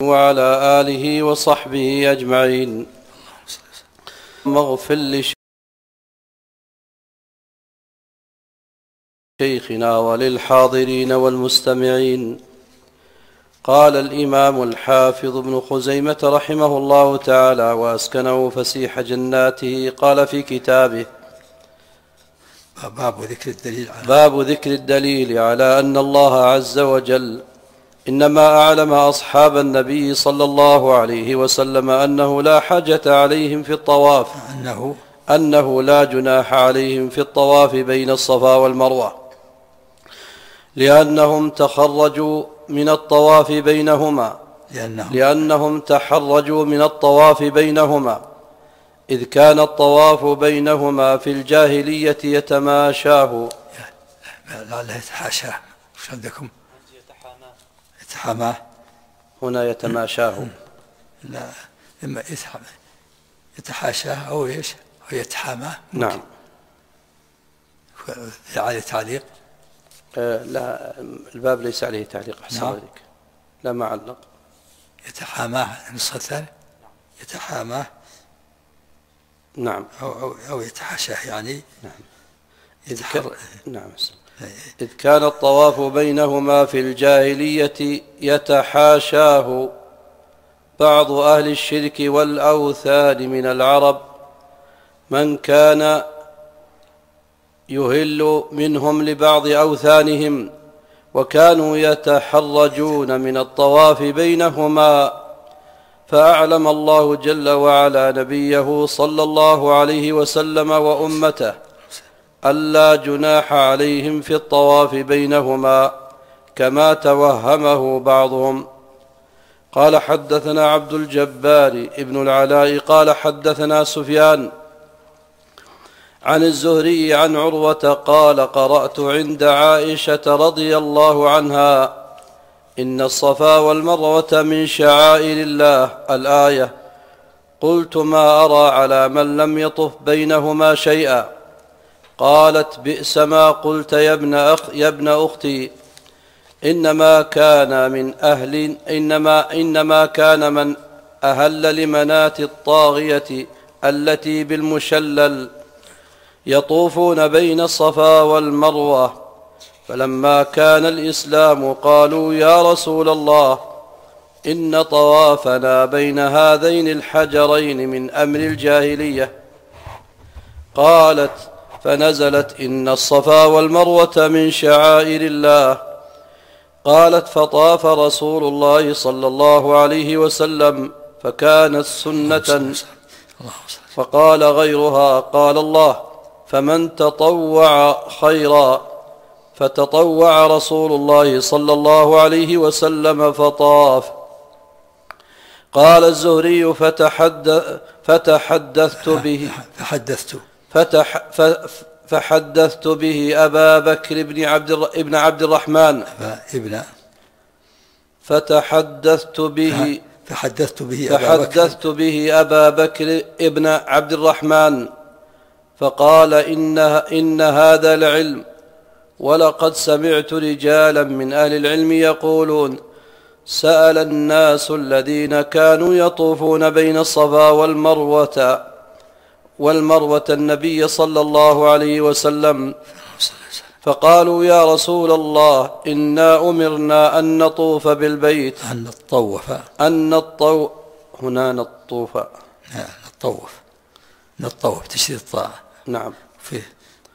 وعلى آله وصحبه أجمعين. اغفر لشيخنا وللحاضرين والمستمعين. قال الإمام الحافظ ابن خزيمة رحمه الله تعالى وأسكنه فسيح جناته، قال في كتابه: باب ذكر الدليل على أن الله عز وجل إنما أعلم أصحاب النبي صلى الله عليه وسلم أنه لا حاجة عليهم في الطواف، أنه لا جناح عليهم في الطواف بين الصفا والمروة، لأنهم تحرجوا من الطواف بينهما إذ كان الطواف بينهما في الجاهلية يتماشاه. لا يتحاشاه، وش عندكم؟ يتحاماه هنا يتماشاه. لا، إما يتحاشاه أو إيش، أو يتحاماه. نعم. عليه تعليق؟ لا، الباب ليس عليه تعليق. أحسن ذلك. لا معلق. يتحاماه النسخة الثانية يتحاماه. نعم. أو يتحاشاه يعني. نعم. نعم. إذ كان الطواف بينهما في الجاهلية يتحاشاه بعض أهل الشرك والأوثان من العرب، من كان يهل منهم لبعض أوثانهم، وكانوا يتحرجون من الطواف بينهما، فأعلم الله جل وعلا نبيه صلى الله عليه وسلم وأمته ألا جناح عليهم في الطواف بينهما كما توهمه بعضهم. قال: حدثنا عبد الجبار ابن العلاء قال: حدثنا سفيان عن الزهري عن عروة قال: قرأت عند عائشة رضي الله عنها: إن الصفا والمروة من شعائر الله، الآية. قلت: ما أرى على من لم يطف بينهما شيئا. قالت: بئس ما قلت يا ابن أختي، إنما كان من أهل لمناة الطاغية التي بالمشلل يطوفون بين الصفا والمروة، فلما كان الإسلام قالوا: يا رسول الله، إن طوافنا بين هذين الحجرين من أمر الجاهلية. قالت: فنزلت: إن الصفا والمروة من شعائر الله. قالت: فطاف رسول الله صلى الله عليه وسلم فكانت سنة. فقال غيرها: قال الله: فمن تطوع خيرا، فتطوع رسول الله صلى الله عليه وسلم فطاف. قال الزهري: فحدثت به أبا بكر بن عبد الرحمن. فحدثت به أبا بكر بن عبد الرحمن، فقال: إن هذا العلم، ولقد سمعت رجالا من أهل العلم يقولون: سأل الناس الذين كانوا يطوفون بين الصفا والمروة النبي صلى الله عليه وسلم، فقالوا: يا رسول الله، إنا أمرنا أن نطوف بالبيت. نطوف تشديد الطاعة. نعم. فيه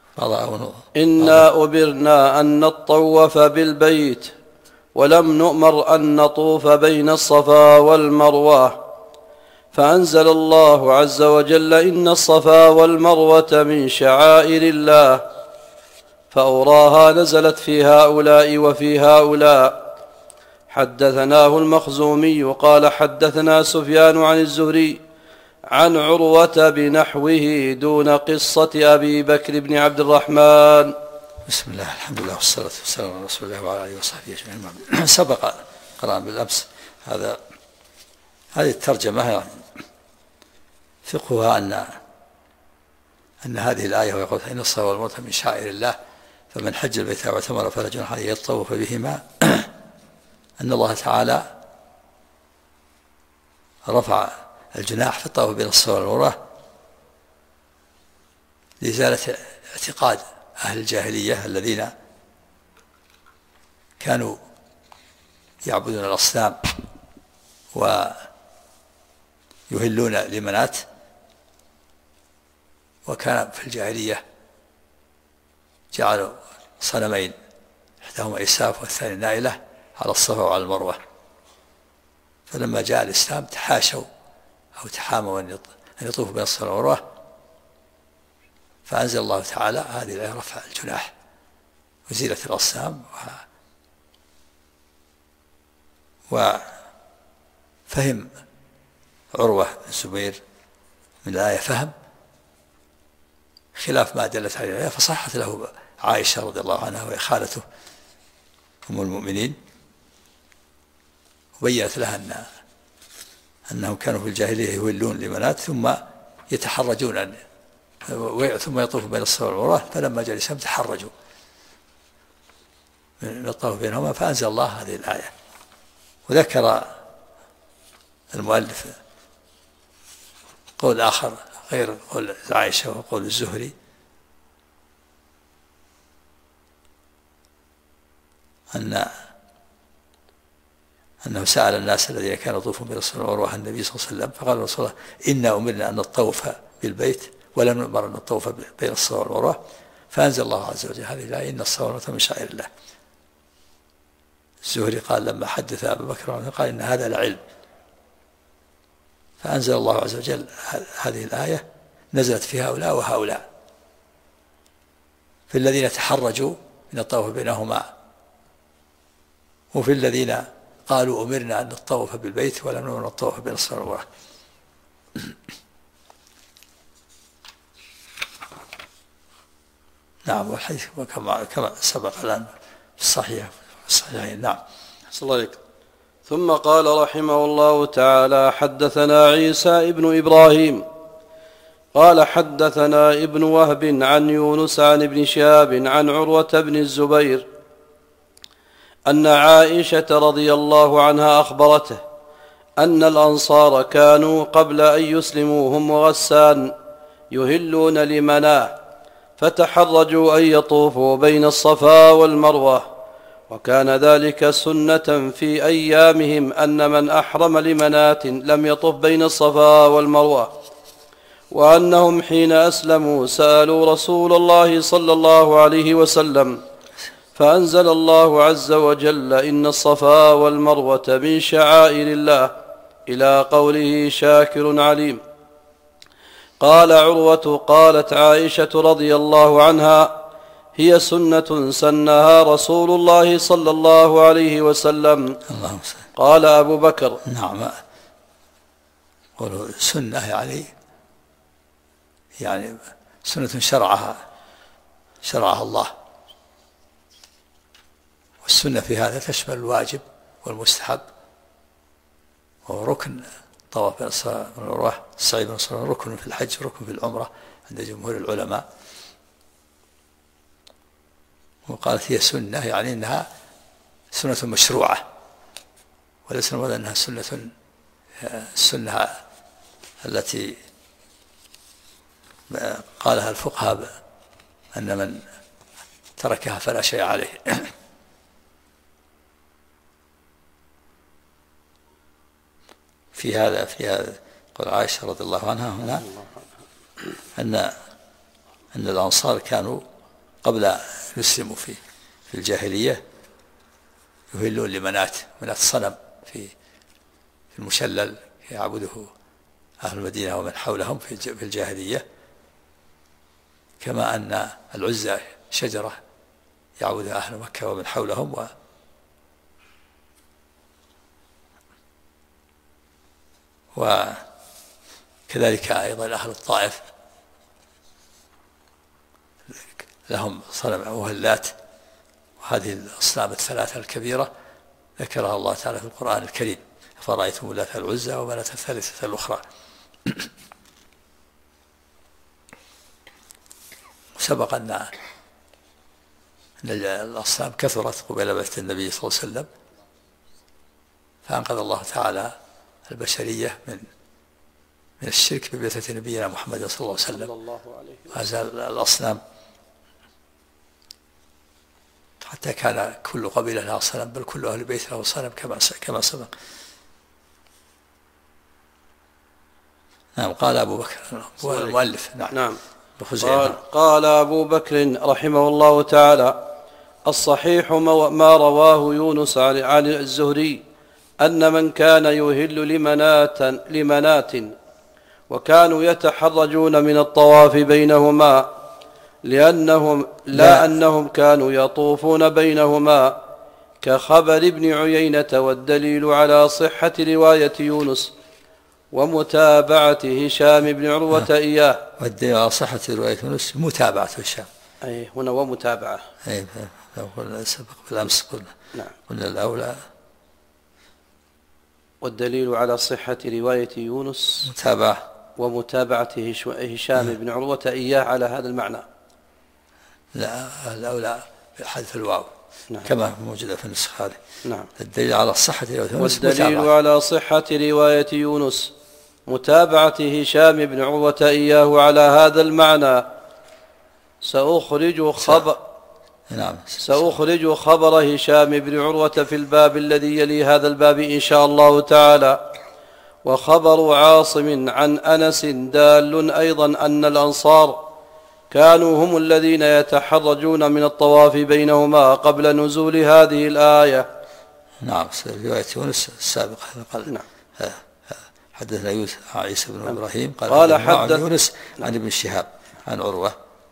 إنا أمرنا أن نطوف بالبيت، ولم نؤمر أن نطوف بين الصفا والمروة. فأنزل الله عز وجل: إن الصفا والمروة من شعائر الله، فأوراها نزلت في هؤلاء وفي هؤلاء. حدثناه المخزومي قال: حدثنا سفيان عن الزهري عن عروة بنحوه دون قصة أبي بكر بن عبد الرحمن. بسم الله، الحمد لله، والصلاة والسلام على رسول الله وعلى آله وصحبه أجمعين. سبق قرأنا بالأمس هذه الترجمة فقهها أن هذه الآية ويقول: إن الصفا والمروة من شعائر الله، فمن حج البيت واعتمر فلا جناح عليه يطوف بهما، أن الله تعالى رفع الجناح في الطواف بين الصفا والمروة لإزالة اعتقاد أهل الجاهلية الذين كانوا يعبدون الأصنام ويهلون لمنات، وكان في الجاهلية جعلوا صنمين إحداهما إساف والثاني نائلة على الصفا وعلى المروة، فلما جاء الإسلام تحاشوا أو تحاموا أن يطوفوا بين الصفا والمروة، فأنزل الله تعالى هذه الآية رفع الجناح وزيلة الأصنام. وفهم عروة بن الزبير من الآية فهم خلاف ما دلت عليه الآية، فصحت له عائشة رضي الله عنها وهي خالته أم المؤمنين، وبينت لها أنهم كانوا في الجاهلية يولون لمنات ثم يتحرجون ثم يطوفوا بين الصفا والمروة، فلما جاء الإسلام تحرجوا من الطواف بينهما، فأنزل الله هذه الآية. وذكر المؤلف قول آخر غير قول عائشة وقول الزهري، أنه سأل الناس الذين كانوا يطوفون بين الصفا والمروة عن النبي صلى الله عليه وسلم، فقال رسول الله إنا أمرنا أن نطوف بالبيت ولا نؤمر أن نطوف بين الصفا والمروة، فأنزل الله عز وجل هذه الآية إن الصفا والمروة من شعائر الله. الزهري قال لما حدث أبو بكر قال إن هذا لعلم، فأنزل الله عز وجل هذه الآية نزلت في هؤلاء وهؤلاء، في الذين تحرجوا من الطواف بينهما، وفي الذين قالوا أمرنا أن نطوف بالبيت ولم نؤمر أن نطوف بين الصفا والمروة. نعم، والحديث كما سبق الآن في الصحيحين. نعم. صلى الله عليك. ثم قال رحمه الله تعالى: حدثنا عيسى ابن إبراهيم قال حدثنا ابن وهب عن يونس عن ابن شهاب عن عروة بن الزبير أن عائشة رضي الله عنها أخبرته أن الأنصار كانوا قبل أن يسلموا هم وغسان يهلون لمناه، فتحرجوا أن يطوفوا بين الصفا والمروة، وكان ذلك سنة في أيامهم أن من أحرم لمنات لم يطف بين الصفا والمروة، وأنهم حين أسلموا سألوا رسول الله صلى الله عليه وسلم فأنزل الله عز وجل إن الصفا والمروة من شعائر الله إلى قوله شاكر عليم. قال عروة: قالت عائشة رضي الله عنها: هي سنة سنها رسول الله صلى الله عليه وسلم. قال أبو بكر: نعم، قولوا سنة يعني سنة شرعها الله، والسنة في هذا تشمل الواجب والمستحب، وهو ركن طواف بين الصفا والمروة، السعي بين الصفا والمروة ركن في الحج وركن في العمرة عند جمهور العلماء. وقالت هي سنة يعني إنها سنة مشروعة، وليس المراد أنها السنة التي قالها الفقهاء أن من تركها فلا شيء عليه. في هذا قول عائشة رضي الله عنها هنا أن الأنصار كانوا قبل أن يسلموا في الجاهلية يهلون لمنات صنم في المشلل يعبده أهل المدينة ومن حولهم في الجاهلية، كما أن العزى شجرة يعبدها أهل مكة ومن حولهم، وكذلك أيضا أهل الطائف لهم صنم وهلات، وهذه الأصنام الثلاثة الكبيرة ذكرها الله تعالى في القرآن الكريم: فرأيتم اللات العزى ومناة الثالثة الأخرى. سبق أن الأصنام كثرت قبيل بعثة النبي صلى الله عليه وسلم، فأنقذ الله تعالى البشرية من الشرك ببعثة نبينا محمد صلى الله عليه وسلم، وأزال الأصنام حتى كان كل قبيلة لها صنم، بل كل أهل البيت له صنم كما سبق. نعم. قال أبو بكر المؤلف. نعم. قال أبو بكر رحمه الله تعالى: الصحيح ما رواه يونس عن الزهري أن من كان يهل لمنات وكانوا يتحرجون من الطواف بينهما أنهم كانوا يطوفون بينهما كخبر ابن عيينة، والدليل على صحة رواية يونس ومتابعة هشام بن عروة إياه. والدليل على صحة رواية يونس متابعة هشام. أي هنا ومتابعة. أي سبق بالأمس قلنا. نعم. قلنا الأولى. والدليل على صحة رواية يونس متابعة ومتابعة هشام بن عروة إياه على هذا المعنى. لا، الأولى بحذف الواو. نعم. كما موجودة في النسخة هذه. نعم. الدليل على صحة رواية يونس والدليل على صحة رواية يونس متابعة هشام بن عروة إياه على هذا المعنى. سأخرج خبر هشام بن عروة في الباب الذي يلي هذا الباب إن شاء الله تعالى. وخبر عاصم عن أنس دال أيضا أن الأنصار كانوا هم الذين يتحرجون من الطواف بينهما قبل نزول هذه الآية. نعم. رواية يونس السابقة قال. نعم. حدثنا عيسى بن إبراهيم قال حدث يونس عن ابن شهاب عن عروة.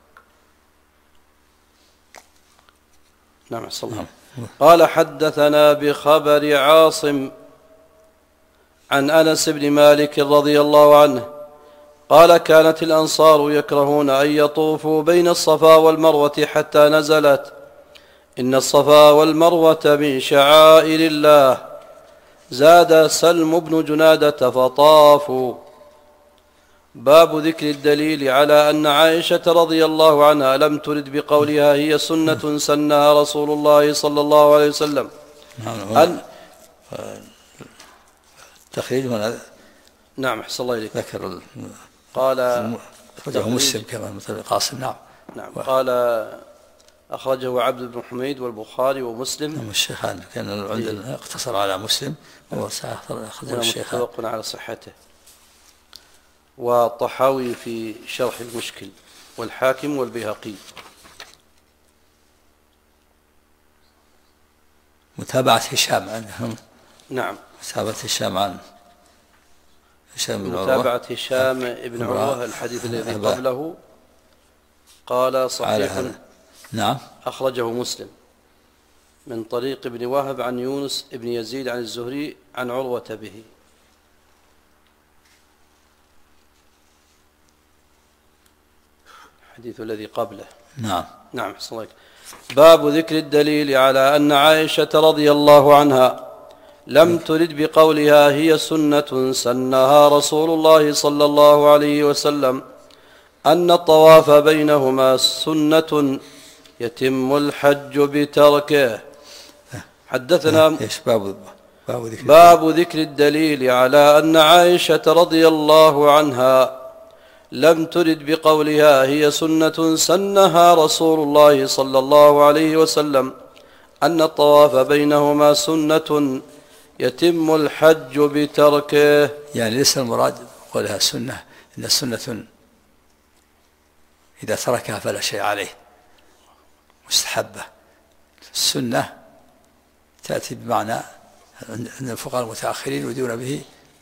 نعم. قال حدثنا بخبر عاصم عن أنس بن مالك رضي الله عنه قال: كانت الأنصار يكرهون أن يطوفوا بين الصفا والمروة حتى نزلت: إن الصفا والمروة من شعائر الله. زاد سلم بن جنادة فطافوا. باب ذكر الدليل على أن عائشة رضي الله عنها لم ترد بقولها هي سنة سنها رسول الله صلى الله عليه وسلم. تخريج هنا. نعم. أحسن الله إليك. ذكر قال أخرجه مسلم كما مثل قاسم. نعم. قال أخرجه عبد بن حميد والبخاري ومسلم. الشيخان كان عندنا اقتصر على مسلم وأخرجه الشيخان. متفق على صحته. والطحاوي في شرح المشكل، والحاكم والبيهقي. متابعة هشام عنهم. نعم. متابعة هشام عن هشام بن عروة. متابعة هشام بن عروة الحديث الذي قبله قال صحيح. نعم. أخرجه مسلم من طريق ابن وهب عن يونس بن يزيد عن الزهري عن عروة به. الحديث الذي قبله. نعم. صليك. باب ذكر الدليل على أن عائشة رضي الله عنها لم ترد بقولها هي سنة سنها رسول الله صلى الله عليه وسلم أن الطواف بينهما سنة يتم الحج بتركه. حدثنا باب ذكر الدليل على أن عائشة رضي الله عنها لم ترد بقولها هي سنة سنها رسول الله صلى الله عليه وسلم أن الطواف بينهما سنة يتم الحج بتركه. يعني ليس المراد قولها سنة، إن سنة إذا تركها فلا شيء عليه، مستحبة. السنة تأتي بمعنى أن الفقهاء المتأخرين يريدون به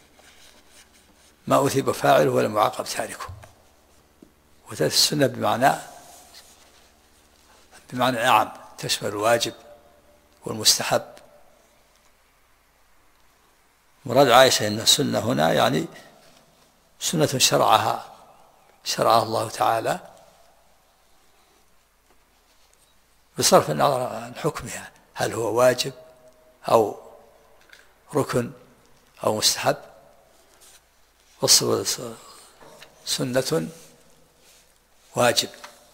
ما أثيب فاعله ولم يعاقب تاركه، وتأتي السنة بمعنى نعم تشمل الواجب والمستحب. مراد عائشة أن السنة هنا يعني سنة شرعها الله تعالى بصرف النظر عن حكمها، هل هو واجب أو ركن أو مستحب. سنة واجب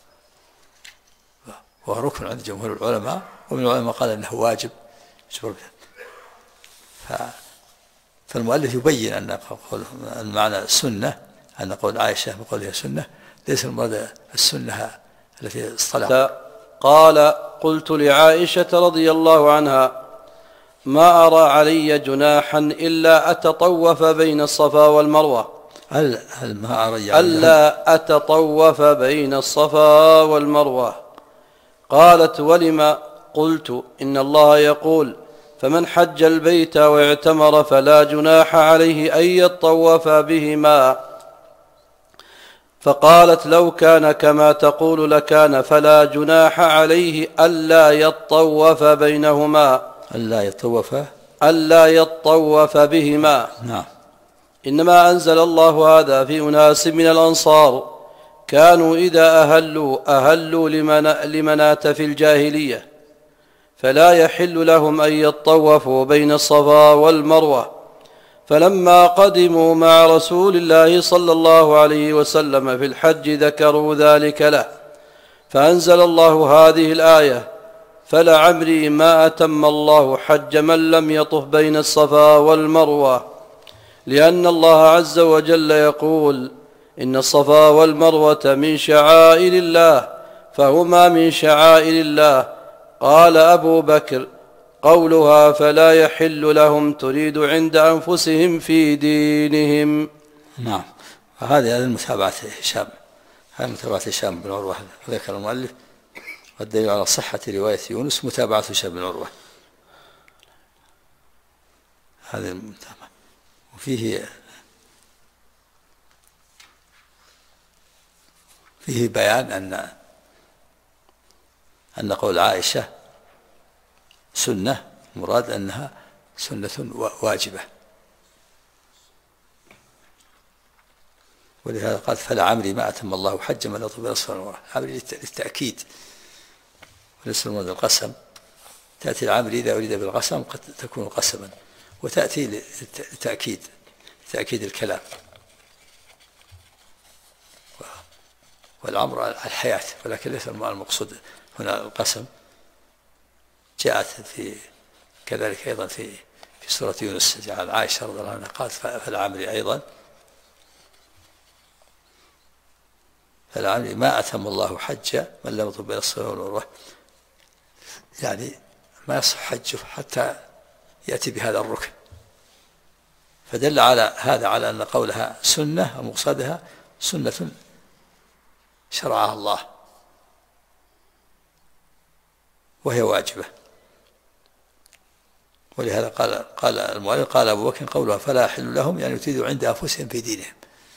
وركن عند جمهور العلماء، ومن العلماء قال أنه واجب. فالمؤلف يبين أن المعنى السنة، أن قول عائشة بقولها سنة ليس المراد السنة التي اصطلح. قال: قلت لعائشة رضي الله عنها: ما أرى علي جناحا إلا أتطوف بين الصفا والمروة. ألا أتطوف بين الصفا والمروة. قالت: ولم؟ قلت: إن الله يقول: فمن حج البيت واعتمر فلا جناح عليه أن يطوف بهما. فقالت: لو كان كما تقول لكان، فلا جناح عليه ألا يطوف بينهما، ألا يطوف بهما. نعم. إنما أنزل الله هذا في أناس من الأنصار كانوا إذا أهلوا لمنات في الجاهلية، فلا يحل لهم أن يطوفوا بين الصفا والمروة. فلما قدموا مع رسول الله صلى الله عليه وسلم في الحج ذكروا ذلك له، فأنزل الله هذه الآية: فلعمري ما أتم الله حج من لم يطف بين الصفا والمروة، لأن الله عز وجل يقول: إن الصفا والمروة من شعائر الله فهما من شعائر الله. قال أبو بكر: قولها فلا يحل لهم تريد عند أنفسهم في دينهم. نعم. هذه المتابعة هشام، هذه متابعة هشام بن عروة ذكر المؤلف، والدليل على صحة رواية يونس متابعة هشام بن عروة، هذه المتابعة. وفيه بيان أن قول عائشة سنة مراد أنها سنة واجبة، ولهذا قال: فلعمري ما أتم الله حج من يطوف بين الصفا والمروة. عمري للتأكيد وليس المراد القسم. تأتي العمري إذا أريد بالقسم قد تكون قسما، وتأتي لتأكيد الكلام. والعمر الحياة، ولكن ليس المقصود هنا القسم. جاءت كذلك أيضا في سورة يونس، جعل عائشة رضي الله عنها قالت: فالعمري أيضا، فالعمري ما أتم الله حج من لم يطف بين الصفا والمروة، يعني ما يصح حجه حتى يأتي بهذا الركن. فدل على هذا على أن قولها سنة ومقصدها سنة شرعها الله وهي واجبة. ولهذا قال المؤلف، قال أبو بكر: قولها فلا يحل لهم، يعني يتيذوا عند أنفسهم في دينهم.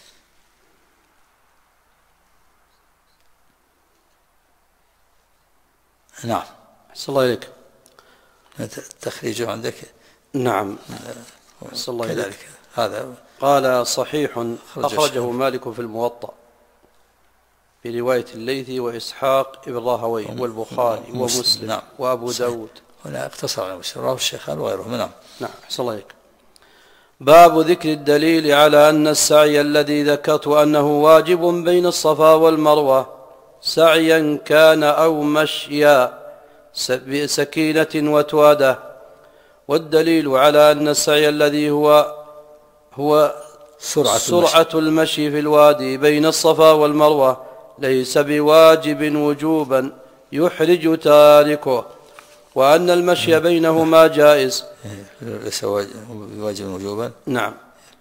نعم. أحسن الله إليك. التخريج عندك؟ نعم. أحسن الله إليك. هذا قال: صحيح أخرجه مالك في الموطأ برواية الليثي وإسحاق ابن راهويه والبخاري ومسلم. نعم. وأبو داود. هنا اقتصر على مسلم، رواه الشيخان وغيره. نعم. أحسن الله إليك. باب ذكر الدليل على أن السعي الذي ذكرت أنه واجب بين الصفا والمروة سعيا كان أو مشيا بسكينة وتوادة. والدليل على أن السعي الذي هو سرعة المشي في الوادي بين الصفا والمروة ليس بواجب وجوبا يحرج تاركه، وأن المشي بينهما جائز. ليس بواجب وجوبا. نعم.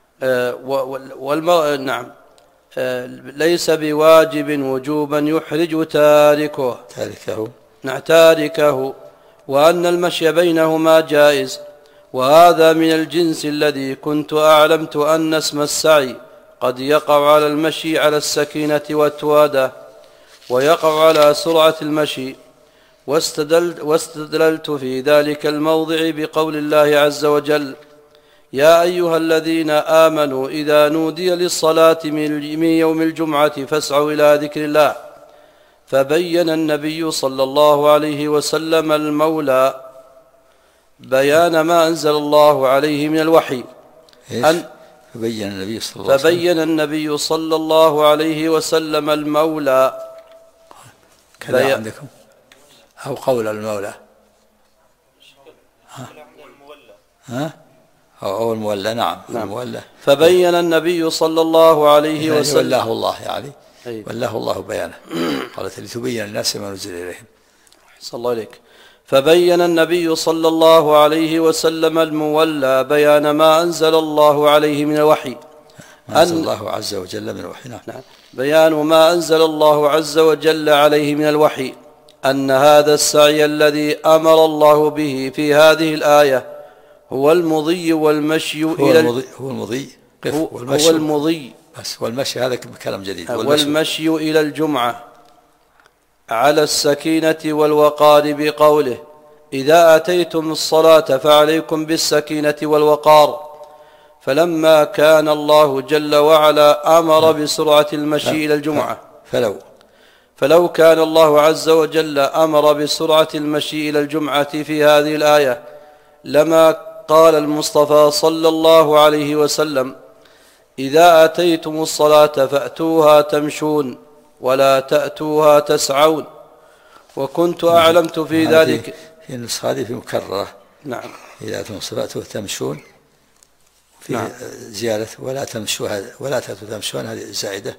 نعم. ليس بواجب وجوبا يحرج تاركه، وأن المشي بينهما جائز. وهذا من الجنس الذي كنت أعلمت أن اسم السعي قد يقع على المشي على السكينة والتوادة، ويقع على سرعة المشي. واستدللت في ذلك الموضع بقول الله عز وجل: يا أيها الذين آمنوا إذا نودي للصلاة من يوم الجمعة فاسعوا إلى ذكر الله. فبين النبي صلى الله عليه وسلم المولى بيان ما أنزل الله عليه من الوحي. فبين النبي صلى الله عليه وسلم المولى. كذا عندكم أو قول المولى؟ أو المولى. نعم. المولى. فبين النبي صلى الله عليه وسلم ولاه الله يعني ولاه الله بيانه. قالت لتبين الناس ما نزل إليهم. صلى الله عليك. فبين النبي صلى الله عليه وسلم المولى بيان ما أنزل الله عليه من الوحي. أنزل الله عز وجل من الوحي. نعم. بيان ما أنزل الله عز وجل عليه من الوحي أن هذا السعي الذي أمر الله به في هذه الآية هو المضي والمشي هو المضي هو المضي بس والمشي هذا كلام جديد. والمشي إلى الجمعة على السكينة والوقار بقوله إذا أتيتم الصلاة فعليكم بالسكينة والوقار. فلما كان الله جل وعلا أمر بسرعة المشي إلى الجمعة فلو كان الله عز وجل أمر بسرعة المشي إلى الجمعة في هذه الآية لما قال المصطفى صلى الله عليه وسلم إذا أتيتم الصلاة فأتوها تمشون ولا تأتوها تسعون. وكنت أعلمت في ذلك في النسخة هذه في مكررة. نعم. إذا أتيتم الصلاة تمشون في زيادة ولا تأتوا تمشون هذه زائدة.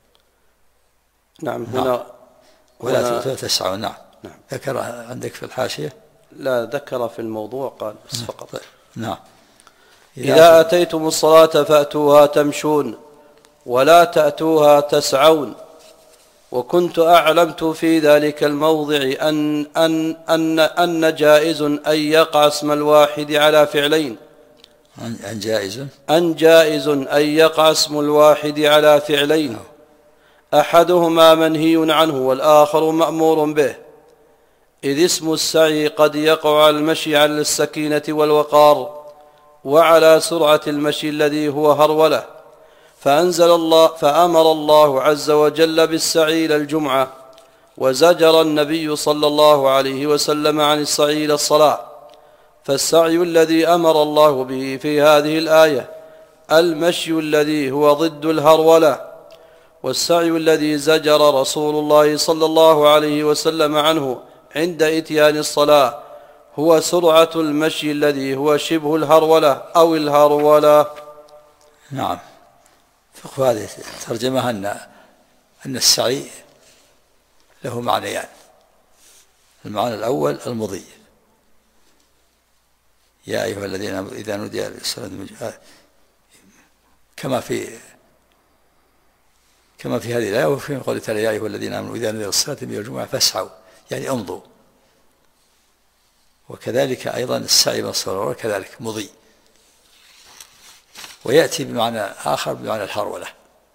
نعم. هنا ولا تأتوا تسعون. نعم. ذكر عندك في الحاشية؟ لا، ذكر في الموضوع قال بس فقط. نعم. إذا أتيتم الصلاة فأتوها تمشون ولا تأتوها تسعون. وكنت أعلمت في ذلك الموضع أن جائز أن يقع اسم الواحد على فعلين. أن جائز أن يقع اسم الواحد على فعلين أحدهما منهي عنه والآخر مأمور به، إذ اسم السعي قد يقع على المشي على السكينة والوقار وعلى سرعة المشي الذي هو هرولة. فأمر الله عز وجل بالسعي إلى الجمعة وزجر النبي صلى الله عليه وسلم عن السعي إلى الصلاة. فالسعي الذي أمر الله به في هذه الآية المشي الذي هو ضد الهرولة، والسعي الذي زجر رسول الله صلى الله عليه وسلم عنه عند إتيان الصلاة هو سرعة المشي الذي هو شبه الهرولة أو الهرولة. نعم. فقه هذه ترجمة أن السعي له معنيان. المعنى الأول المضي، يا أيها الذين آمنوا إذا نودي للصلاة كما في هذه الآية وفي قوله تعالى يا أيها الذين آمنوا إذا نودي للصلاة من الجمعة فاسعوا يعني امضوا. وكذلك أيضا السعي من الصلاة كذلك مضي. ويأتي بمعنى آخر بمعنى الهرولة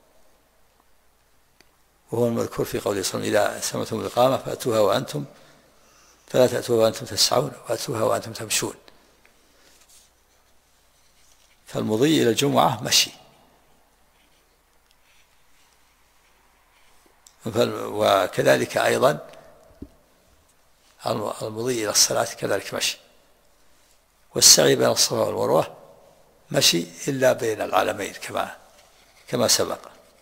وهو المذكور في قوله صلى الله عليه وسلم إذا سمعتم الإقامة فأتوها وأنتم فلا تأتوها وأنتم تسعون وأتوها وأنتم تمشون. فالمضي إلى الجمعة مشي، وكذلك أيضا المضي إلى الصلاة كذلك مشي. والسعي بين الصفا والمروة مشي إلا بين العالمين كما سبق.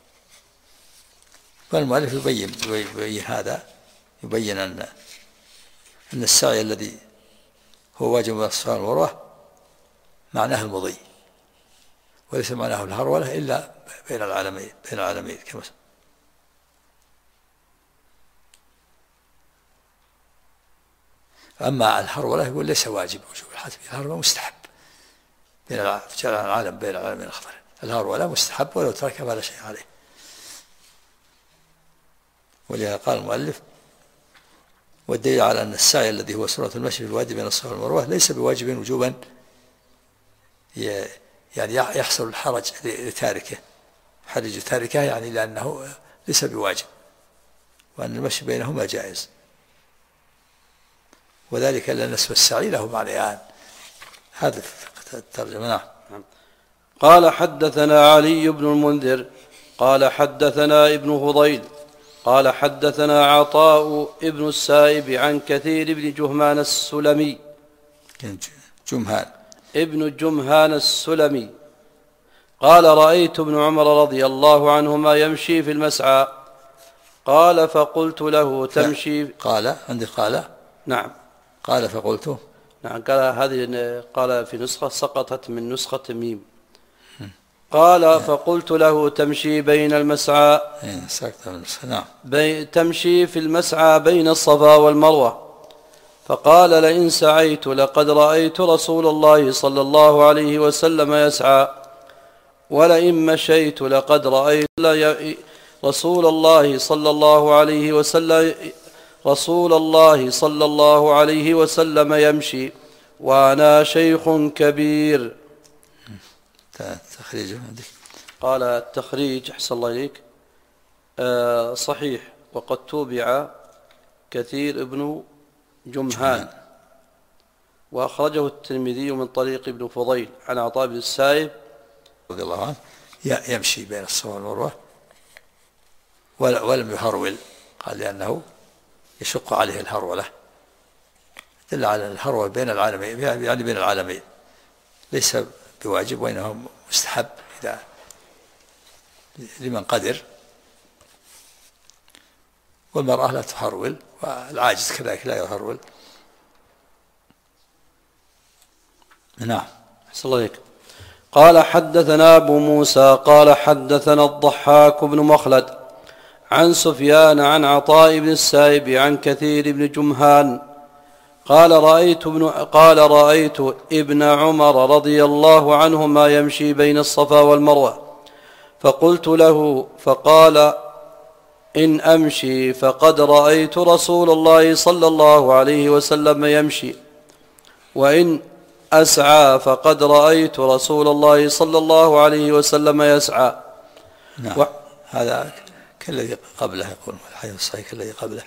فالمؤلف يبين هذا، يبين أن السعي الذي هو واجب بين الصفا والمروة معناه المضي وليس معناه الهرولة إلا بين العالمين كما سبق. أما الهرولة يقول ليس واجب وجوب الحتمي، الهرولة مستحب بين العالم بين العالمين الأخضر. الهرولة مستحب ولو ترك فلا شيء عليه. ولهذا قال المؤلف والدليل على أن السعي الذي هو سرعة المشي في الوادي بين الصفا والمروة ليس بواجب وجوبا، يعني يحصل الحرج لتاركه، حرج تاركه يعني لأنه ليس بواجب، وأن المشي بينهما جائز. وذلك لأن اسم السعي له معنيان. هذا الترجمة. نعم. قال حدثنا علي بن المنذر قال حدثنا ابن فضيل قال حدثنا عطاء ابن السائب عن كثير بن جهمان السلمي ابن جمهان السلمي قال رأيت ابن عمر رضي الله عنهما يمشي في المسعى قال فقلت له تمشي قال عندي قال. نعم. قال فقلت نعم. قال في نسخة سقطت من نسخة ميم. قال فقلت له تمشي بين المسعى نعم. تمشي في المسعى بين الصفا والمروة. فقال لئن سعيت لقد رأيت رسول الله صلى الله عليه وسلم يسعى، ولئن مشيت لقد رأيت رسول الله صلى الله عليه وسلم يمشي وأنا شيخ كبير. تخريجه عندك. قال التخريج أحسن الله إليك صحيح، وقد توبع كثير ابن جمهان، وأخرجه الترمذي من طريق ابن فضيل عن عطاء بن السائب رضي الله عنه يمشي بين الصفا والمروة ولم يهرول، قال لأنه يشق عليه الهرولة، دل على الهرولة بين العالمين، يعني بين العالمين ليس بواجب وإنه مستحب إذا لمن قدر، والمرأة لا تهرول والعاجز كذلك لا يهرول. نعم. أحسن الله إليك. قال حدثنا أبو موسى قال حدثنا الضحاك بن مخلد عن سفيان عن عطاء بن السائب عن كثير بن جمهان قال رأيت ابن عمر رضي الله عنهما يمشي بين الصفا والمروة، فقلت له فقال إن أمشي فقد رأيت رسول الله صلى الله عليه وسلم يمشي، وإن أسعى فقد رأيت رسول الله صلى الله عليه وسلم يسعى. نعم. هذا كالذي قبله، يقول الحديث الصحيح كالذي قبله،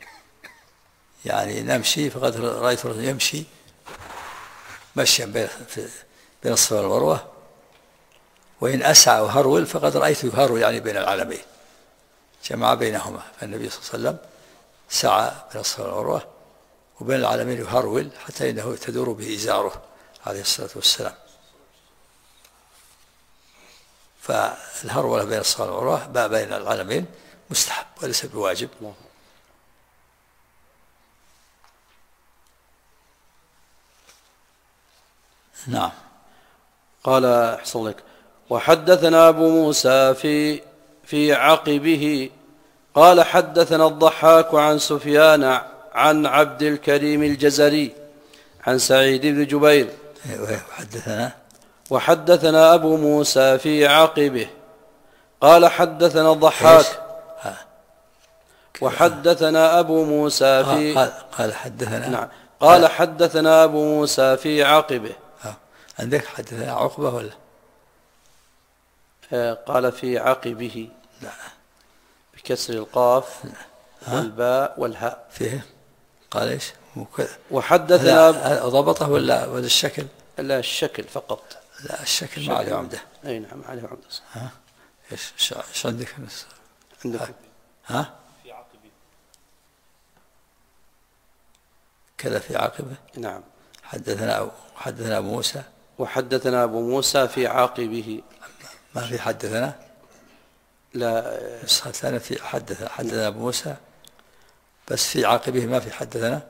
يعني نمشي فقد رأيت رسول يمشي مشيا بين الصفا والمروة، وإن أسعى وهرول فقد رأيت يهرول، يعني بين العالمين جمع بينهما، فالنبي صلى الله عليه وسلم سعى بين الصفا والمروة وبين العالمين يهرول حتى إنه تدور به إزاره عليه الصلاة والسلام. فالهرولة بين الصفا والمروة بين العالمين مستحب وليس بواجب. نعم. قال أحسن لك. وحدثنا أبو موسى في عقبه قال حدثنا الضحاك عن سفيان عن عبد الكريم الجزري عن سعيد بن جبير. وحدثنا أبو موسى في عقبه قال حدثنا الضحاك وحدثنا أبو موسى في قال حدثنا. نعم. قال حدثنا أبو موسى في عقبه. عندك حدثنا عقبة ولا؟ قال في عقبه. لا. بكسر القاف والباء والهاء. فيه قال ايش؟ وحدثنا ضبطه ولا الشكل؟ لا الشكل فقط. لا الشكل ما عليه عمده. اي نعم عليه عمده. ايش عندك؟ عندكم في عقبه كذا في عقبه. نعم. حدثنا أبو موسى. وحدثنا أبو موسى في عاقبه. ما في حدثنا؟ لا. نسخة ثانية في حدثنا أبو موسى بس في عاقبه ما في حدثنا.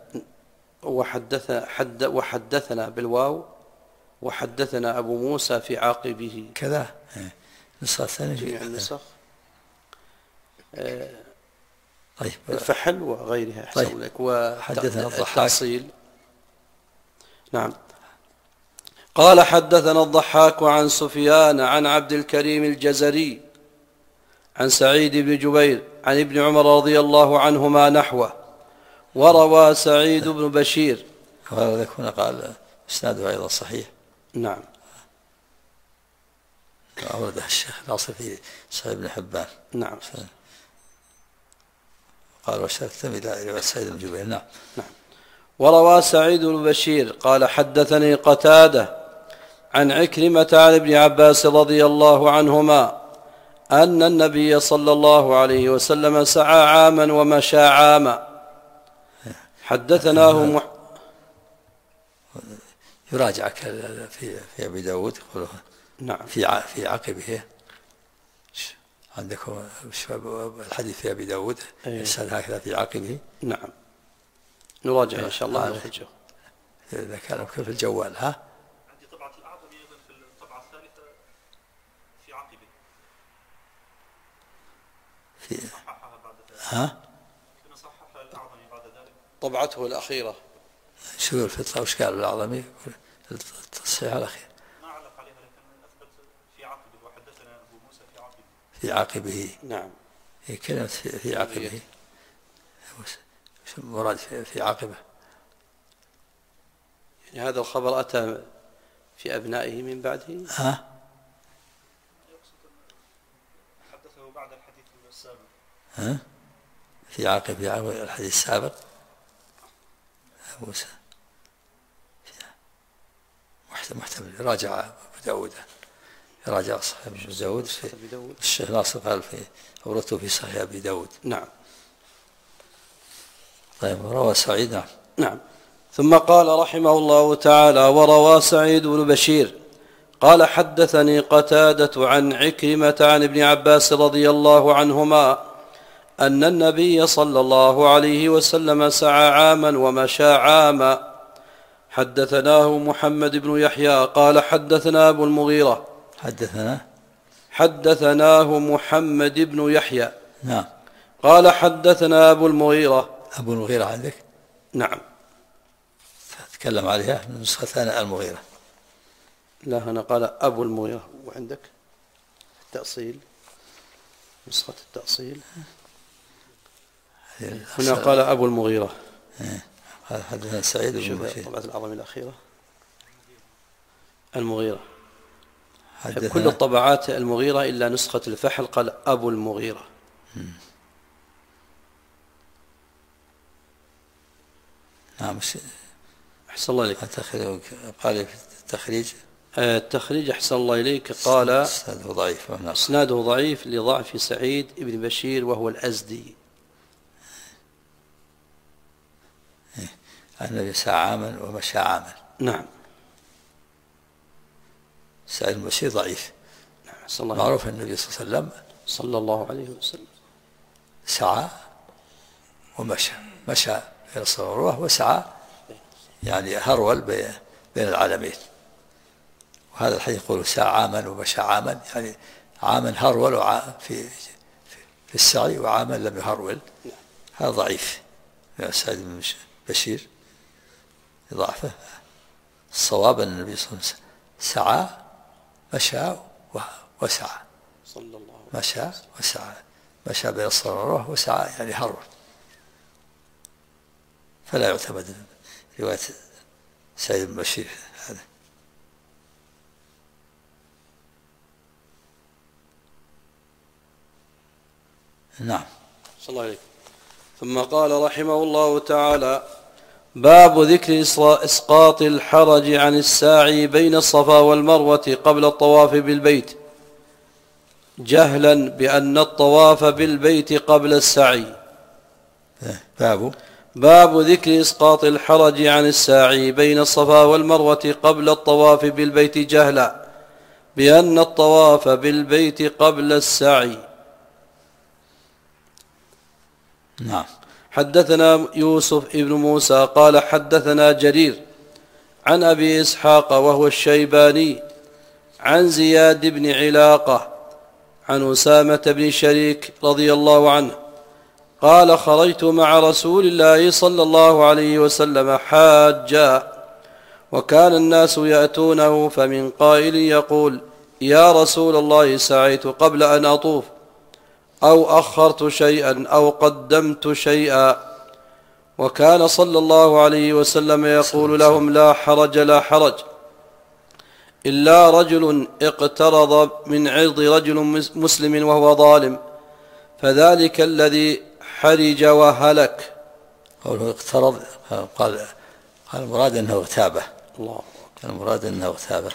وحدثنا بالواو وحدثنا أبو موسى في عاقبه كذا. نسخة ثانية جميع النسخ. طيب. الفحل وغيرها أحسن طيب. لك. وحدثنا التحصيل. نعم. قال حدثنا الضحاك عن سفيان عن عبد الكريم الجزري عن سعيد بن جبير عن ابن عمر رضي الله عنهما نحوه، وروى سعيد بن بشير. وهذا يكون قال اسناده أيضا صحيح. نعم. أورده الشيخ ناصر في صحيح ابن حبان. نعم. قال وشرت إلى رواية سعيد بن جبير. نعم. وروى سعيد بن بشير قال حدثني قتادة عن عكرمة عن ابن عباس رضي الله عنهما أن النبي صلى الله عليه وسلم سعى عاما ومشى عاما. حدثناه يراجع في أبي داود يقول. نعم. في عقبه عندكم الحديث في أبي داود يسأل هكذا في عقبه. نعم. نراجع إن شاء الله نخرجه. إذا كان في الجوال. ها؟ عندي طبعة الأعظمي أيضا في الطبعة الثالثة في عقبه في صححها بعد ذلك. ها؟ كنا صحح الأعظمي بعد ذلك طبعته الأخيرة. شو يقول في الطبعة؟ وش قال الأعظمي؟ التصحيح الأخير ما علق عليها لكن أثبت في عقبه وحدثنا أبو موسى في عقبه. في عقبه. نعم. هي كلمة في عقبه، شو المراد في عقبه؟ يعني هذا الخبر أتى في أبنائه من بعده. ها؟ حدثه بعد الحديث السابق. ها؟ في عقبه الحديث السابق. موسى محتمل. راجع أبو داود، راجع صحيح أبو داود. الشيخ ناصر قال في أورثه في صحيح أبي داود. نعم. طيب روى سعيد. نعم. نعم. ثم قال رحمه الله تعالى: وروى سعيد بن بشير قال: حدثني قتادة عن عكرمة عن ابن عباس رضي الله عنهما أن النبي صلى الله عليه وسلم سعى عاما ومشى عاما. حدثناه محمد بن يحيى قال: حدثنا أبو المغيرة. حدثناه محمد بن يحيى. نعم. قال: حدثنا أبو المغيرة. أبو المغيرة عندك؟ نعم. تكلم عليها من نسختنا المغيرة. لا، هنا قال أبو المغيرة. وعندك التأصيل، نسخة التأصيل هنا قال أبو المغيرة. قال حدثنا سعيد بن بشير. طبعة الأعظم الأخيرة المغيرة. كل الطبعات المغيرة إلا نسخة الفحل قال أبو المغيرة. نعم. أحسن الله إليك. قال في التخريج. التخريج أحسن الله إليك قال إسناده ضعيف. إسناده ضعيف لضعف سعيد بن بشير وهو الأزدي. النبي سعى عاما ومشى عاما. نعم. سعيد بن بشير ضعيف. نعم. معروف النبي صلى الله عليه وسلم صلى الله عليه وسلم سعى ومشى. مشى بين الصفا والمروة، وسعى يعني هرول بين العالمين. وهذا الحديث يقول سعى عاما ومشى عاما، يعني عاما هرول في السعي، وعاما لم يهرول. هذا ضعيف. سعيد بن بشير ضعفه. الصواب أن النبي صلى الله عليه وسلم سعى مشى وسعى. صلى الله عليه وسلم. مشى وسعى. مشى بين الصفا والمروة وسعى يعني هرول. فلا يعتمد رواية سعيد بن بشير هذا. نعم. صلى الله عليه. ثم قال رحمه الله تعالى: باب ذكر إسقاط الحرج عن الساعي بين الصفا والمروة قبل الطواف بالبيت، جهلا بأن الطواف بالبيت قبل السعي. باب ذكر إسقاط الحرج عن الساعي بين الصفا والمروة قبل الطواف بالبيت، جهلا بأن الطواف بالبيت قبل السعي. نعم. حدثنا يوسف ابن موسى قال: حدثنا جرير عن أبي إسحاق وهو الشيباني عن زياد بن علاقة عن أسامة بن شريك رضي الله عنه قال: خرجت مع رسول الله صلى الله عليه وسلم حاجا، وكان الناس يأتونه، فمن قائل يقول: يا رسول الله، سعيت قبل أن أطوف، أو أخرت شيئا أو قدمت شيئا. وكان صلى الله عليه وسلم يقول لهم: لا حرج لا حرج، إلا رجل اقترض من عرض رجل مسلم وهو ظالم، فذلك الذي حرج وهلك. قوله اقترض قال المراد أنه اغتابه. الله. المراد أنه اغتابه.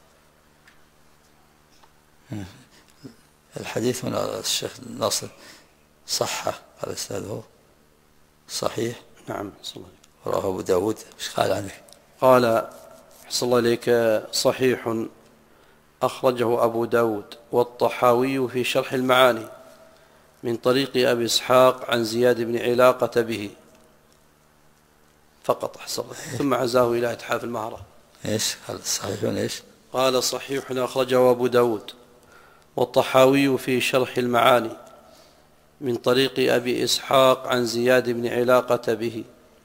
الحديث من الشيخ ناصر صحة، قال إسناده صحيح. نعم. صلى الله عليه. رواه أبو داود. ايش قال عنه؟ قال: صلى الله عليك، صحيح أخرجه أبو داود والطحاوي في شرح المعاني من طريق أبي إسحاق عن زياد بن علاقة به، فقط أحسن. ثم عزاه إلى إتحاف المهرة. إيش قال صحيح إيش؟ قال صحيح أخرجه أبو داود والطحاوي في شرح المعاني من طريق أبي إسحاق عن زياد بن علاقة به.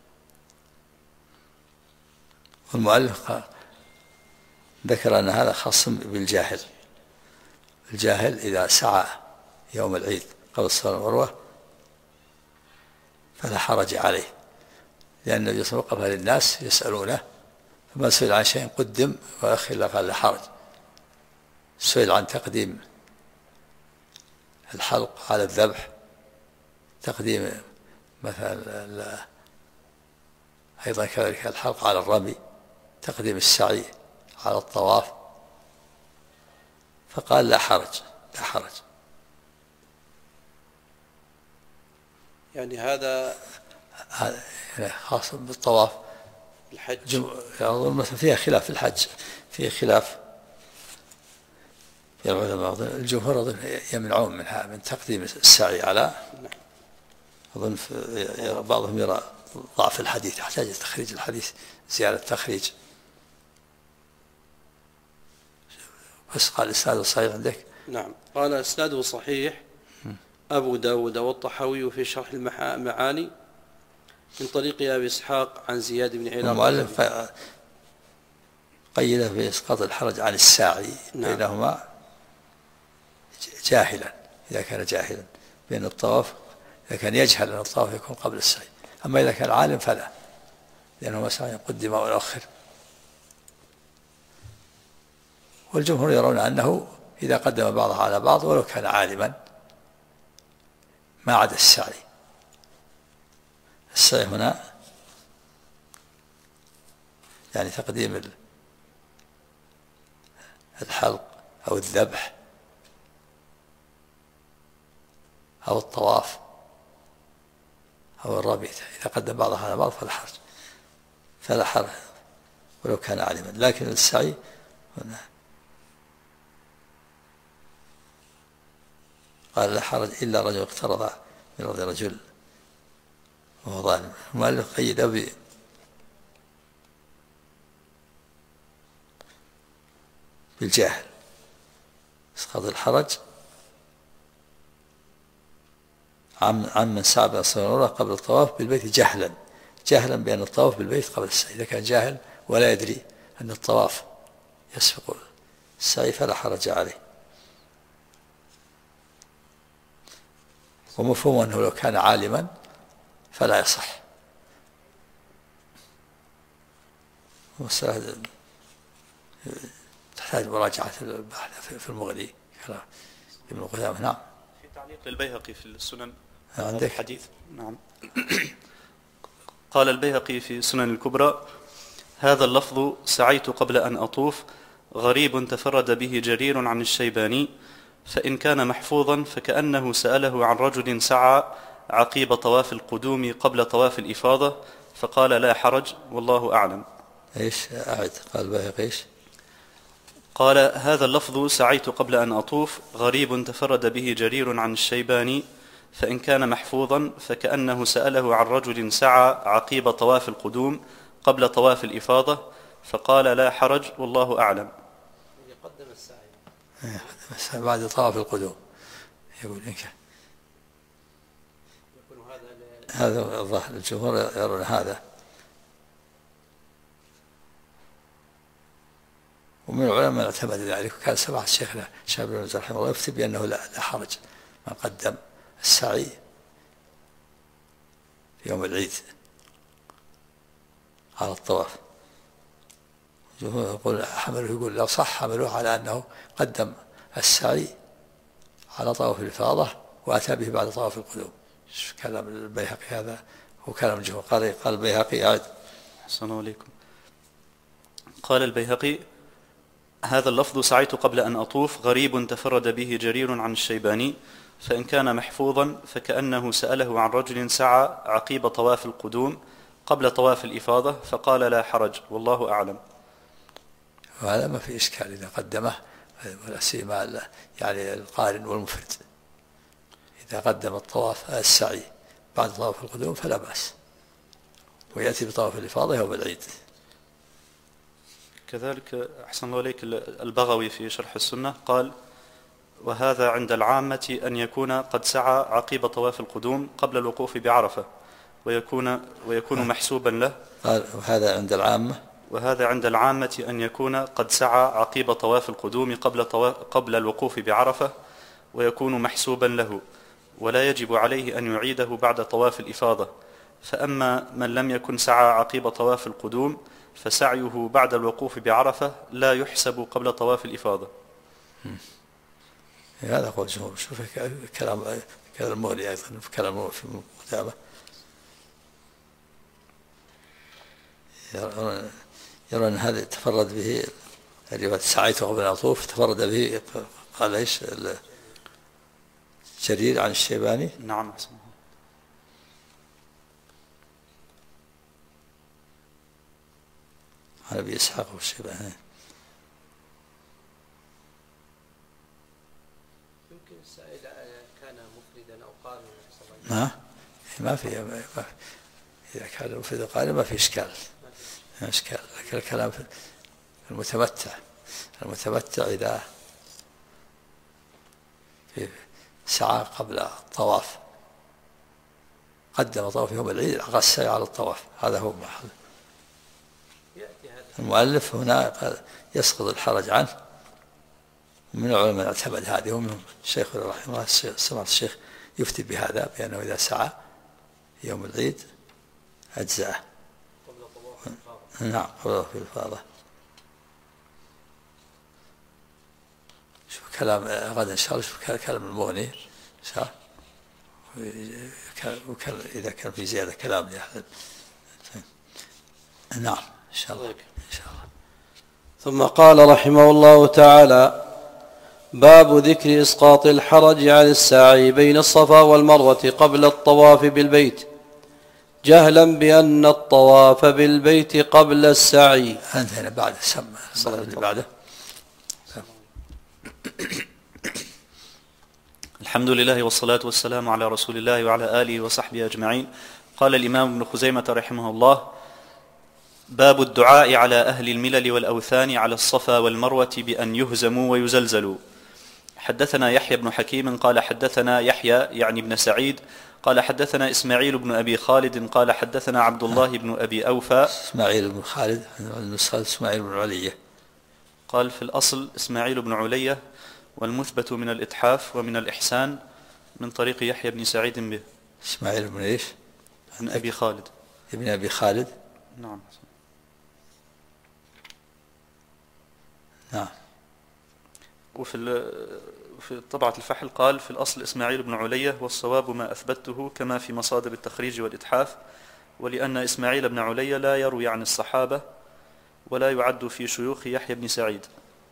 والمؤلف ذكر أن هذا خاص بالجاهل. الجاهل إذا سعى يوم العيد قبل الصلاة والمروة فلا حرج عليه، لأن النبي صلى الله عليه وسلم وقف للناس يسألونه فما سئل عن شيء قدم وأخر لا قال لا حرج. سئل عن تقديم الحلق على الذبح، تقديم مثلا أيضا كذلك الحلق على الرمي، تقديم السعي على الطواف، فقال لا حرج لا حرج. يعني هذا خاص بالطواف. الحج مثلا فيها خلاف في الحج، فيه خلاف يا العلماء. الجمهور يمنعون منها من تقديم السعي على، أظن بعضهم يرى ضعف الحديث، يحتاج تخريج الحديث، زيادة تخريج. بس قال إسناده صحيح عندك؟ نعم قال إسناده صحيح أبو داود والطحاوي في شرح المعاني من طريق أبي إسحاق عن زياد بن علاقة. المؤلف قيده بإسقاط الحرج عن الساعي. نعم. بينهما جاهلا، إذا كان جاهلا بين الطواف، إذا كان يجهل أن الطواف يكون قبل السعي. أما إذا كان عالم فلا، لأنه سعي قدم وأخر. والجمهور يرون أنه إذا قدم بعضها على بعض ولو كان عالما ما عدا السعي. السعي هنا يعني تقديم الحلق أو الذبح أو الطواف أو الرمي، إذا قدم بعضها على بعض فلا حرج ولو كان عالما. لكن السعي قال لا حرج إلا رجل اقترض من أرض رجل وهو ظالم. المؤلف قيد بالجاهل، اسقاط الحرج عن من سعى بين الصلاة والمروة قبل الطواف بالبيت جهلا بأن الطواف بالبيت قبل السعي. إذا كان جاهل ولا يدري أن الطواف يسبق السعي فلا حرج عليه. ومفهوم أنه لو كان عالما فلا يصح. والسؤال تحتاج مراجعة البحث في المغني ابن قدامة. نعم. في تعليق للبيهقي في السنن عندك حديث. نعم. قال البيهقي في سنن الكبرى: هذا اللفظ سعيت قبل أن أطوف غريب تفرد به جرير عن الشيباني، فإن كان محفوظا فكأنه سأله عن رجل سعى عقيب طواف القدوم قبل طواف الإفاضة فقال لا حرج والله أعلم. إيش أعد؟ قال البيهقي إيش؟ قال هذا اللفظ سعيت قبل أن أطوف غريب تفرد به جرير عن الشيباني، فإن كان محفوظا فكأنه سأله عن رجل سعى عقيب طواف القدوم قبل طواف الإفاضة فقال لا حرج والله أعلم. يقدم السعي بعد طواف القدوم يقول إنك هذا الظاهر. الجمهور يرون هذا، ومن العلماء اعتمد ذلك. وكان سماحة شيخنا شاب بن باز رحمه الله يفتي بأنه لا حرج من قدم السعي في يوم العيد على الطواف. يقول لو صح حملوه على أنه قدم السعي على طواف الإفاضة وأتى به بعد طواف القدوم. كلام البيهقي هذا هو كلام الجمهور. قال البيهقي أعد. أحسن عليكم. قال البيهقي هذا اللفظ سعيت قبل أن أطوف غريب تفرد به جرير عن الشيباني، فإن كان محفوظا فكأنه سأله عن رجل سعى عقيب طواف القدوم قبل طواف الإفاضة فقال لا حرج والله أعلم. وهذا ما في إشكال إذا قدمه، ولا سيما يعني القارن والمفرد إذا قدم الطواف السعي بعد طواف القدوم فلا بأس. ويأتي بطواف الإفاضة يوم العيد. كذلك أحسن الله إليك البغوي في شرح السنة قال: وهذا عند العامة أن يكون قد سعى عقيب طواف القدوم قبل الوقوف بعرفة ويكون محسوبا له. قال وهذا عند العامة أن يكون قد سعى عقيب طواف القدوم قبل الوقوف بعرفة ويكون محسوبا له، ولا يجب عليه أن يعيده بعد طواف الإفاضة. فأما من لم يكن سعى عقيب طواف القدوم فسعيه بعد الوقوف بعرفة لا يحسب قبل طواف الإفاضة. هذا قول جمهور. شوف كلام المغني أيضا، كلام في قدامة يرون أن هذا تفرد به الرواية سعيت قبل أن أطوف، تفرد به قال إيش جرير عن الشيباني. نعم. عن أبي إسحاق والشيباني. يمكن السائل كان مفردا أو قارنا. ما في إذا كان مفردا قارنا ما في إشكال. لكن الكلام في المتمتع إذا سعى قبل الطواف قدم طواف يوم العيد ألغى السعي على الطواف، هذا هو محل. المؤلف هنا يسقط الحرج عنه، من العلماء اعتمد هذه، ومنهم الشيخ رحمه الله سمعت الشيخ يفتي بهذا بأنه إذا سعى يوم العيد أجزأه. نعم قبل طواف الإفاضة. شوف كلام غدا إن شاء الله، شوف كلام المغني إذا كان في زيادة كلام نعم إن شاء الله. ثم قال رحمه الله تعالى: باب ذكر إسقاط الحرج عن السعي بين الصفا والمروة قبل الطواف بالبيت، جهلا بأن الطواف بالبيت قبل السعي. انتهينا بعد اللي بعده. الحمد لله والصلاة والسلام على رسول الله وعلى آله وصحبه أجمعين. قال الإمام ابن خزيمة رحمه الله: باب الدعاء على أهل الملل والأوثان على الصفا والمروة بأن يهزموا ويزلزلوا. حدثنا يحيى بن حكيم قال حدثنا يحيى يعني بن سعيد قال حدثنا إسماعيل بن أبي خالد قال حدثنا عبد الله بن أبي أوفى. إسماعيل بن خالد النسخة إسماعيل بن علية. قال في الأصل إسماعيل بن علية، والمثبت من الإتحاف ومن الإحسان من طريق يحيى بن سعيد به. إسماعيل بن إيش؟ بن أبي خالد. ابن أبي خالد. نعم. نعم. وفي طبعة الفحل قال في الأصل إسماعيل بن علية، والصواب ما أثبته كما في مصادر التخريج والإتحاف، ولأن إسماعيل بن علية لا يروي عن الصحابة ولا يعد في شيوخ يحيى بن سعيد.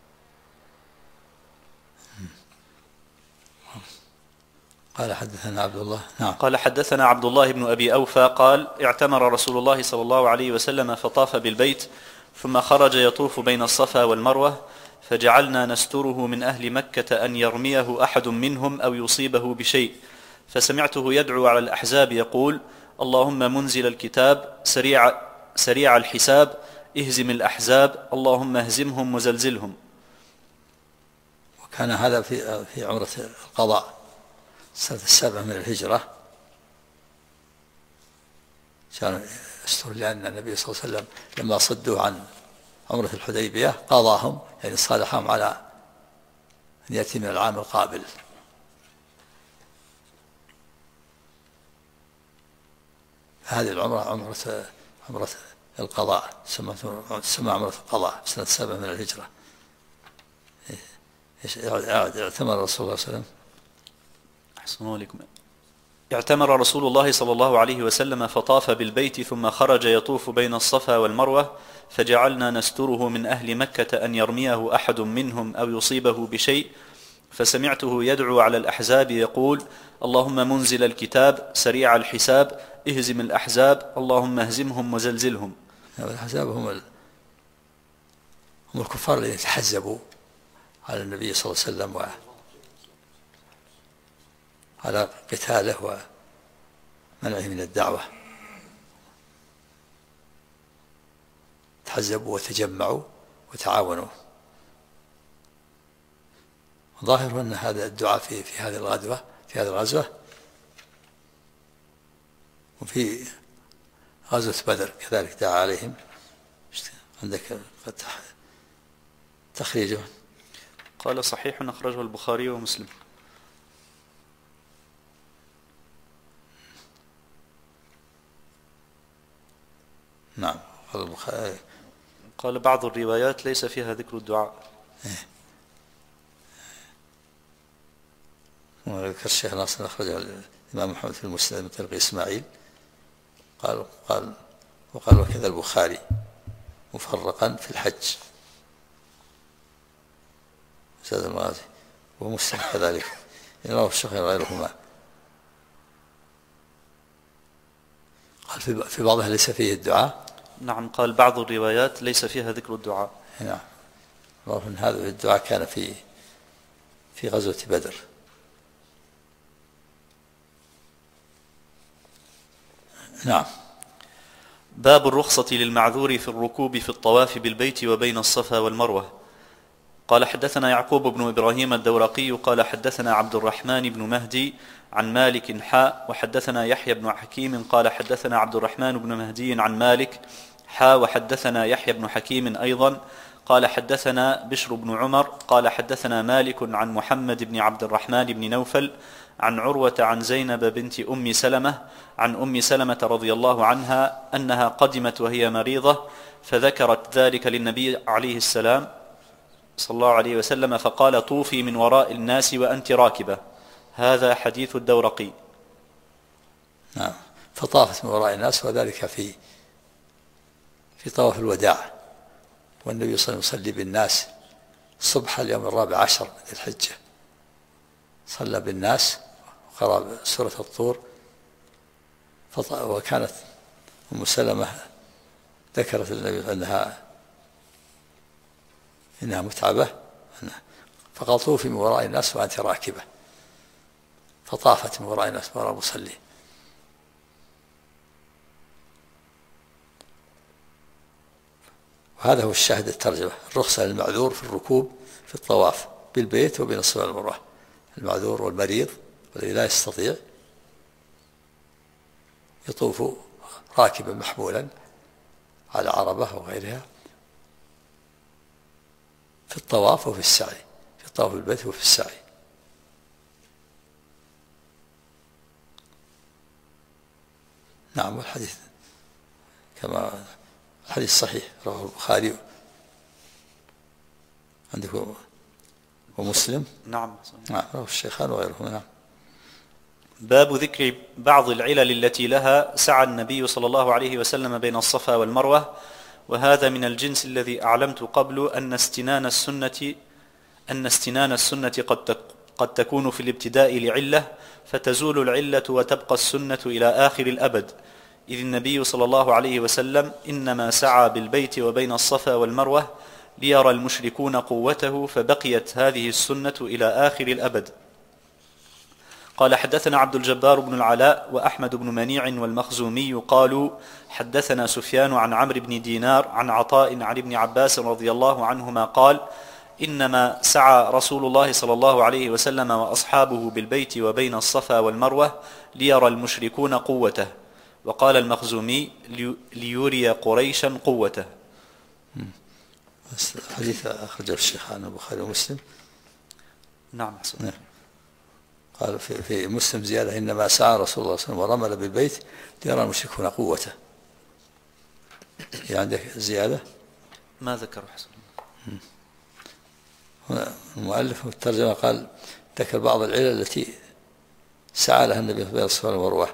قال حدثنا عبد الله. نعم. قال حدثنا عبد الله بن أبي أوفى قال اعتمر رسول الله صلى الله عليه وسلم فطاف بالبيت ثم خرج يطوف بين الصفا والمروة، فجعلنا نستره من أهل مكة أن يرميه أحد منهم أو يصيبه بشيء، فسمعته يدعو على الأحزاب يقول: اللهم منزل الكتاب سريع الحساب اهزم الأحزاب اللهم اهزمهم وزلزلهم. وكان هذا في عمرة القضاء سنة 7 من الهجرة، كان يستر لأن النبي صلى الله عليه وسلم لما صدوا عن عمرة الحديبية قاضاهم، يعني صالحهم على أن يأتي من العام القابل. هذه العمرة عمرة القضاء، سمى عمرة القضاء سنة 7 من الهجرة. اعتمر رسول الله صلى الله عليه وسلم. أحسن عليكم. اعتمر رسول الله صلى الله عليه وسلم فطاف بالبيت ثم خرج يطوف بين الصفا والمروة، فجعلنا نستره من أهل مكة أن يرميه أحد منهم أو يصيبه بشيء، فسمعته يدعو على الأحزاب يقول: اللهم منزل الكتاب سريع الحساب اهزم الأحزاب اللهم اهزمهم وزلزلهم. الأحزاب هم الكفار الذين تحزبوا على النبي صلى الله عليه وسلم وعلى قتاله ومنعه من الدعوة. تحزبوا وتجمعوا وتعاونوا. ظاهر أن هذا الدعاء في هذه الغزوة وفي غزوة بدر كذلك دعا عليهم. عندك تخريجه. قال صحيح أخرجه البخاري ومسلم. نعم. قال بعض الروايات ليس فيها ذكر الدعاء. وذكر الشيخ ناصر أخرجه الإمام محمد في المسند من طريق إسماعيل وقال وكذا البخاري مفرقا في الحج زاد المغازي ومسلم كذلك رواه الشيخ غيرهما. قال في بعضها ليس فيه الدعاء. نعم قال بعض الروايات ليس فيها ذكر الدعاء. نعم. ومن هذا الدعاء كان في غزوة بدر. نعم. باب الرخصة للمعذور في الركوب في الطواف بالبيت وبين الصفا والمروة. قال حدثنا يعقوب بن إبراهيم الدورقي قال حدثنا عبد الرحمن بن مهدي عن مالك حاء وحدثنا يحيى بن حكيم قال حدثنا عبد الرحمن بن مهدي عن مالك حاء وحدثنا يحيى بن حكيم أيضا قال حدثنا بشر بن عمر قال حدثنا مالك عن محمد بن عبد الرحمن بن نوفل عن عروة عن زينب بنت أم سلمة عن أم سلمة رضي الله عنها أنها قدمت وهي مريضة فذكرت ذلك للنبي عليه السلام صلى الله عليه وسلم فقال طوفي من وراء الناس وأنت راكبة. هذا حديث الدورقي. نعم. فطافت من وراء الناس وذلك في طواف الوداع والنبي صلى الله عليه وسلم يصلي بالناس صبح اليوم 14 من الحجة صلى بالناس وقرأ سورة الطور وكانت أم سلمة ذكرت للنبي إنها متعبة فقال طوفي من وراء الناس وأنت راكبة فطافت من وراء الناس وراء المصلي. وهذا هو الشاهد الترجمة. الرخصة للمعذور في الركوب في الطواف بالبيت وبين الصفا والمروة. المعذور والمريض والذي لا يستطيع يطوف راكبا محمولا على عربة أو غيرها في الطواف وفي السعي في الطواف بالبيت وفي السعي. نعم. والحديث كما الحديث صحيح رواه البخاري عندكم ومسلم. نعم. رواه الشيخان وغيرهما. نعم. باب ذكر بعض العلل التي لها سعى النبي صلى الله عليه وسلم بين الصفا والمروة. وهذا من الجنس الذي أعلمت قبل أن استنان السنة قد تكون في الابتداء لعلة فتزول العلة وتبقى السنة إلى آخر الأبد، إذ النبي صلى الله عليه وسلم إنما سعى بالبيت وبين الصفا والمروة ليرى المشركون قوته فبقيت هذه السنة إلى آخر الأبد. قال حدثنا عبد الجبار بن العلاء وأحمد بن منيع والمخزومي قالوا حدثنا سفيان عن عمرو بن دينار عن عطاء عن ابن عباس رضي الله عنهما قال إنما سعى رسول الله صلى الله عليه وسلم وأصحابه بالبيت وبين الصفا والمروة ليرى المشركون قوته. وقال المخزومي ليري قريشا قوته. حديث أخرجه الشيخ عن البخاري ومسلم. نعم. قال في مسلم زيادة إنما سعى رسول الله صلى الله عليه وسلم ورمل بالبيت ليرى المشركون قوته. عندك زيادة ما ذكر حسن. المؤلف الترجمة قال ذكر بعض العلل التي سعى لها النبي بين الصفا والمروة.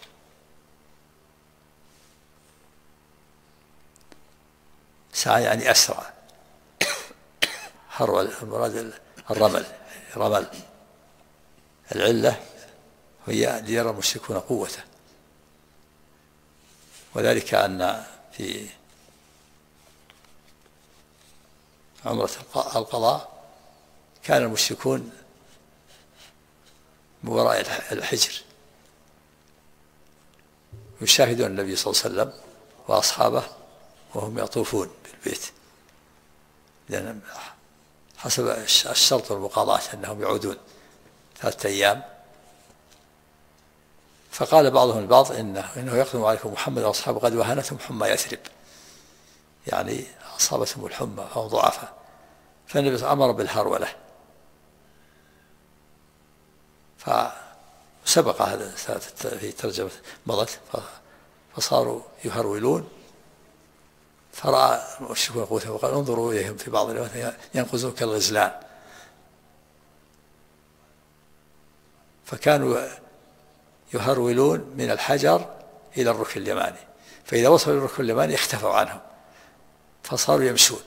سعى يعني أسرع. حروا المراد الرمل. العلة هي ليرى المشركون قوته، وذلك أن في عمرة القضاء كان المشركون من وراء الحجر يشاهدون النبي صلى الله عليه وسلم وأصحابه وهم يطوفون البيت، لأن حسب الشرط والمقاضاة أنهم يعودون 3 أيام. فقال بعضهم البعض إنه يقدم عليكم محمد وأصحابه قد وهنتهم حمى يثرب، يعني أصابتهم الحمى أو ضعفاء، فالنبي أمر بالهرولة. فسبق هذا في ترجمة مضت، فصاروا يهرولون، فرأى المشركون قوتهم وقال انظروا إليهم في بعض الروايات ينقزون كالغزلان، فكانوا يهرولون من الحجر إلى الركن اليماني، فإذا وصلوا إلى الركن اليماني اختفوا عنهم فصاروا يمشون،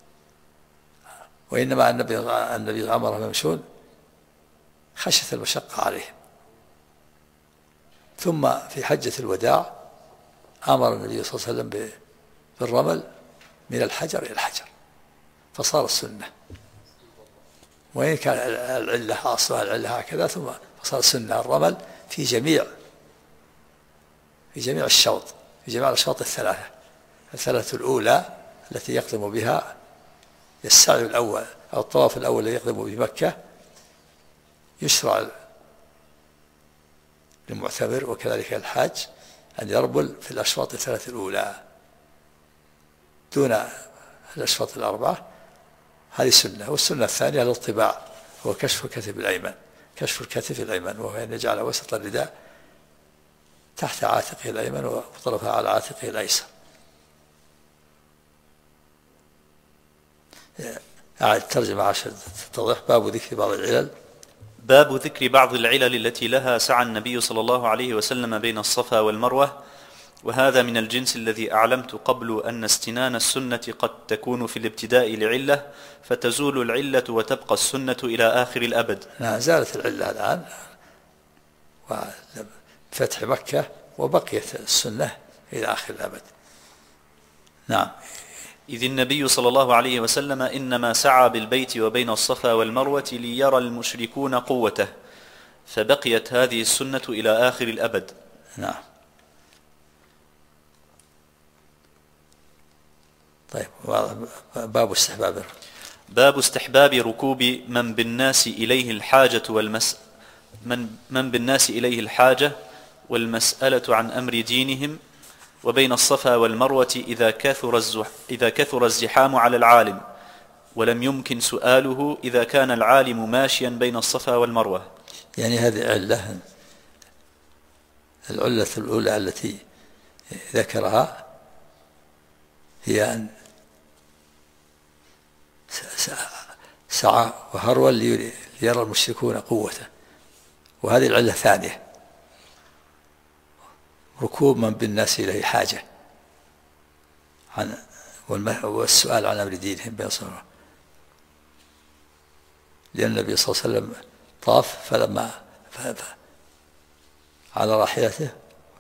وإنما النبي أمرهم يمشون خشية المشقة عليهم. ثم في حجة الوداع أمر النبي صلى الله عليه وسلم بالرمل من الحجر إلى الحجر، فصار السنة، وإن كان العلة أصلها العلة هكذا، ثم فصار السنة الرمل في جميع الشوط، في جميع الأشواط الثلاثة الأولى التي يقدم بها السعي الأول أو الطواف الأول الذي يقدم بمكة، يشرع للمعتمر وكذلك الحاج أن يرمل في الأشواط الثلاثة الأولى دون الأشواط الأربعة، هذه سنة. والسنة الثانية الاطباع، هو كشف الكتف الأيمن، وهو أن يجعل وسط الرداء تحت عاتقه الأيمن وطرفها على عاتقه الأيسر. الترجمة عشان تتضح. باب ذكر بعض العلل. باب ذكر بعض العلل التي لها سعى النبي صلى الله عليه وسلم بين الصفا والمروة، وهذا من الجنس الذي أعلمت قبل أن استنان السنة قد تكون في الابتداء لعلة، فتزول العلة وتبقى السنة إلى آخر الأبد. نعم، زالت العلة الآن وفتح مكة، وبقيت السنة إلى آخر الأبد. نعم. إذ النبي صلى الله عليه وسلم إنما سعى بالبيت وبين الصفا والمروة ليرى المشركون قوته، فبقيت هذه السنة إلى آخر الأبد. نعم. طيب، باب استحباب ركوب من بالناس إليه الحاجة والمسألة عن أمر دينهم، وبين الصفا والمروة إذا كثر الزحام على العالم، ولم يمكن سؤاله إذا كان العالم ماشيا بين الصفا والمروة. يعني هذه العلة الأولى التي ذكرها هي أن سعى وهرول ليرى المشركون قوته، وهذه العلة الثانية ركوب من بالناس إليه حاجة والسؤال عن أمر دينهم بين الصفا، لأن النبي صلى الله عليه وسلم طاف، فلما على راحلته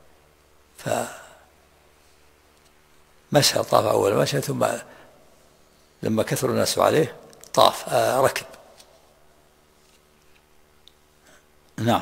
فمشى، طاف أول مشى، ثم لما كثر الناس عليه طاف ركب. نعم.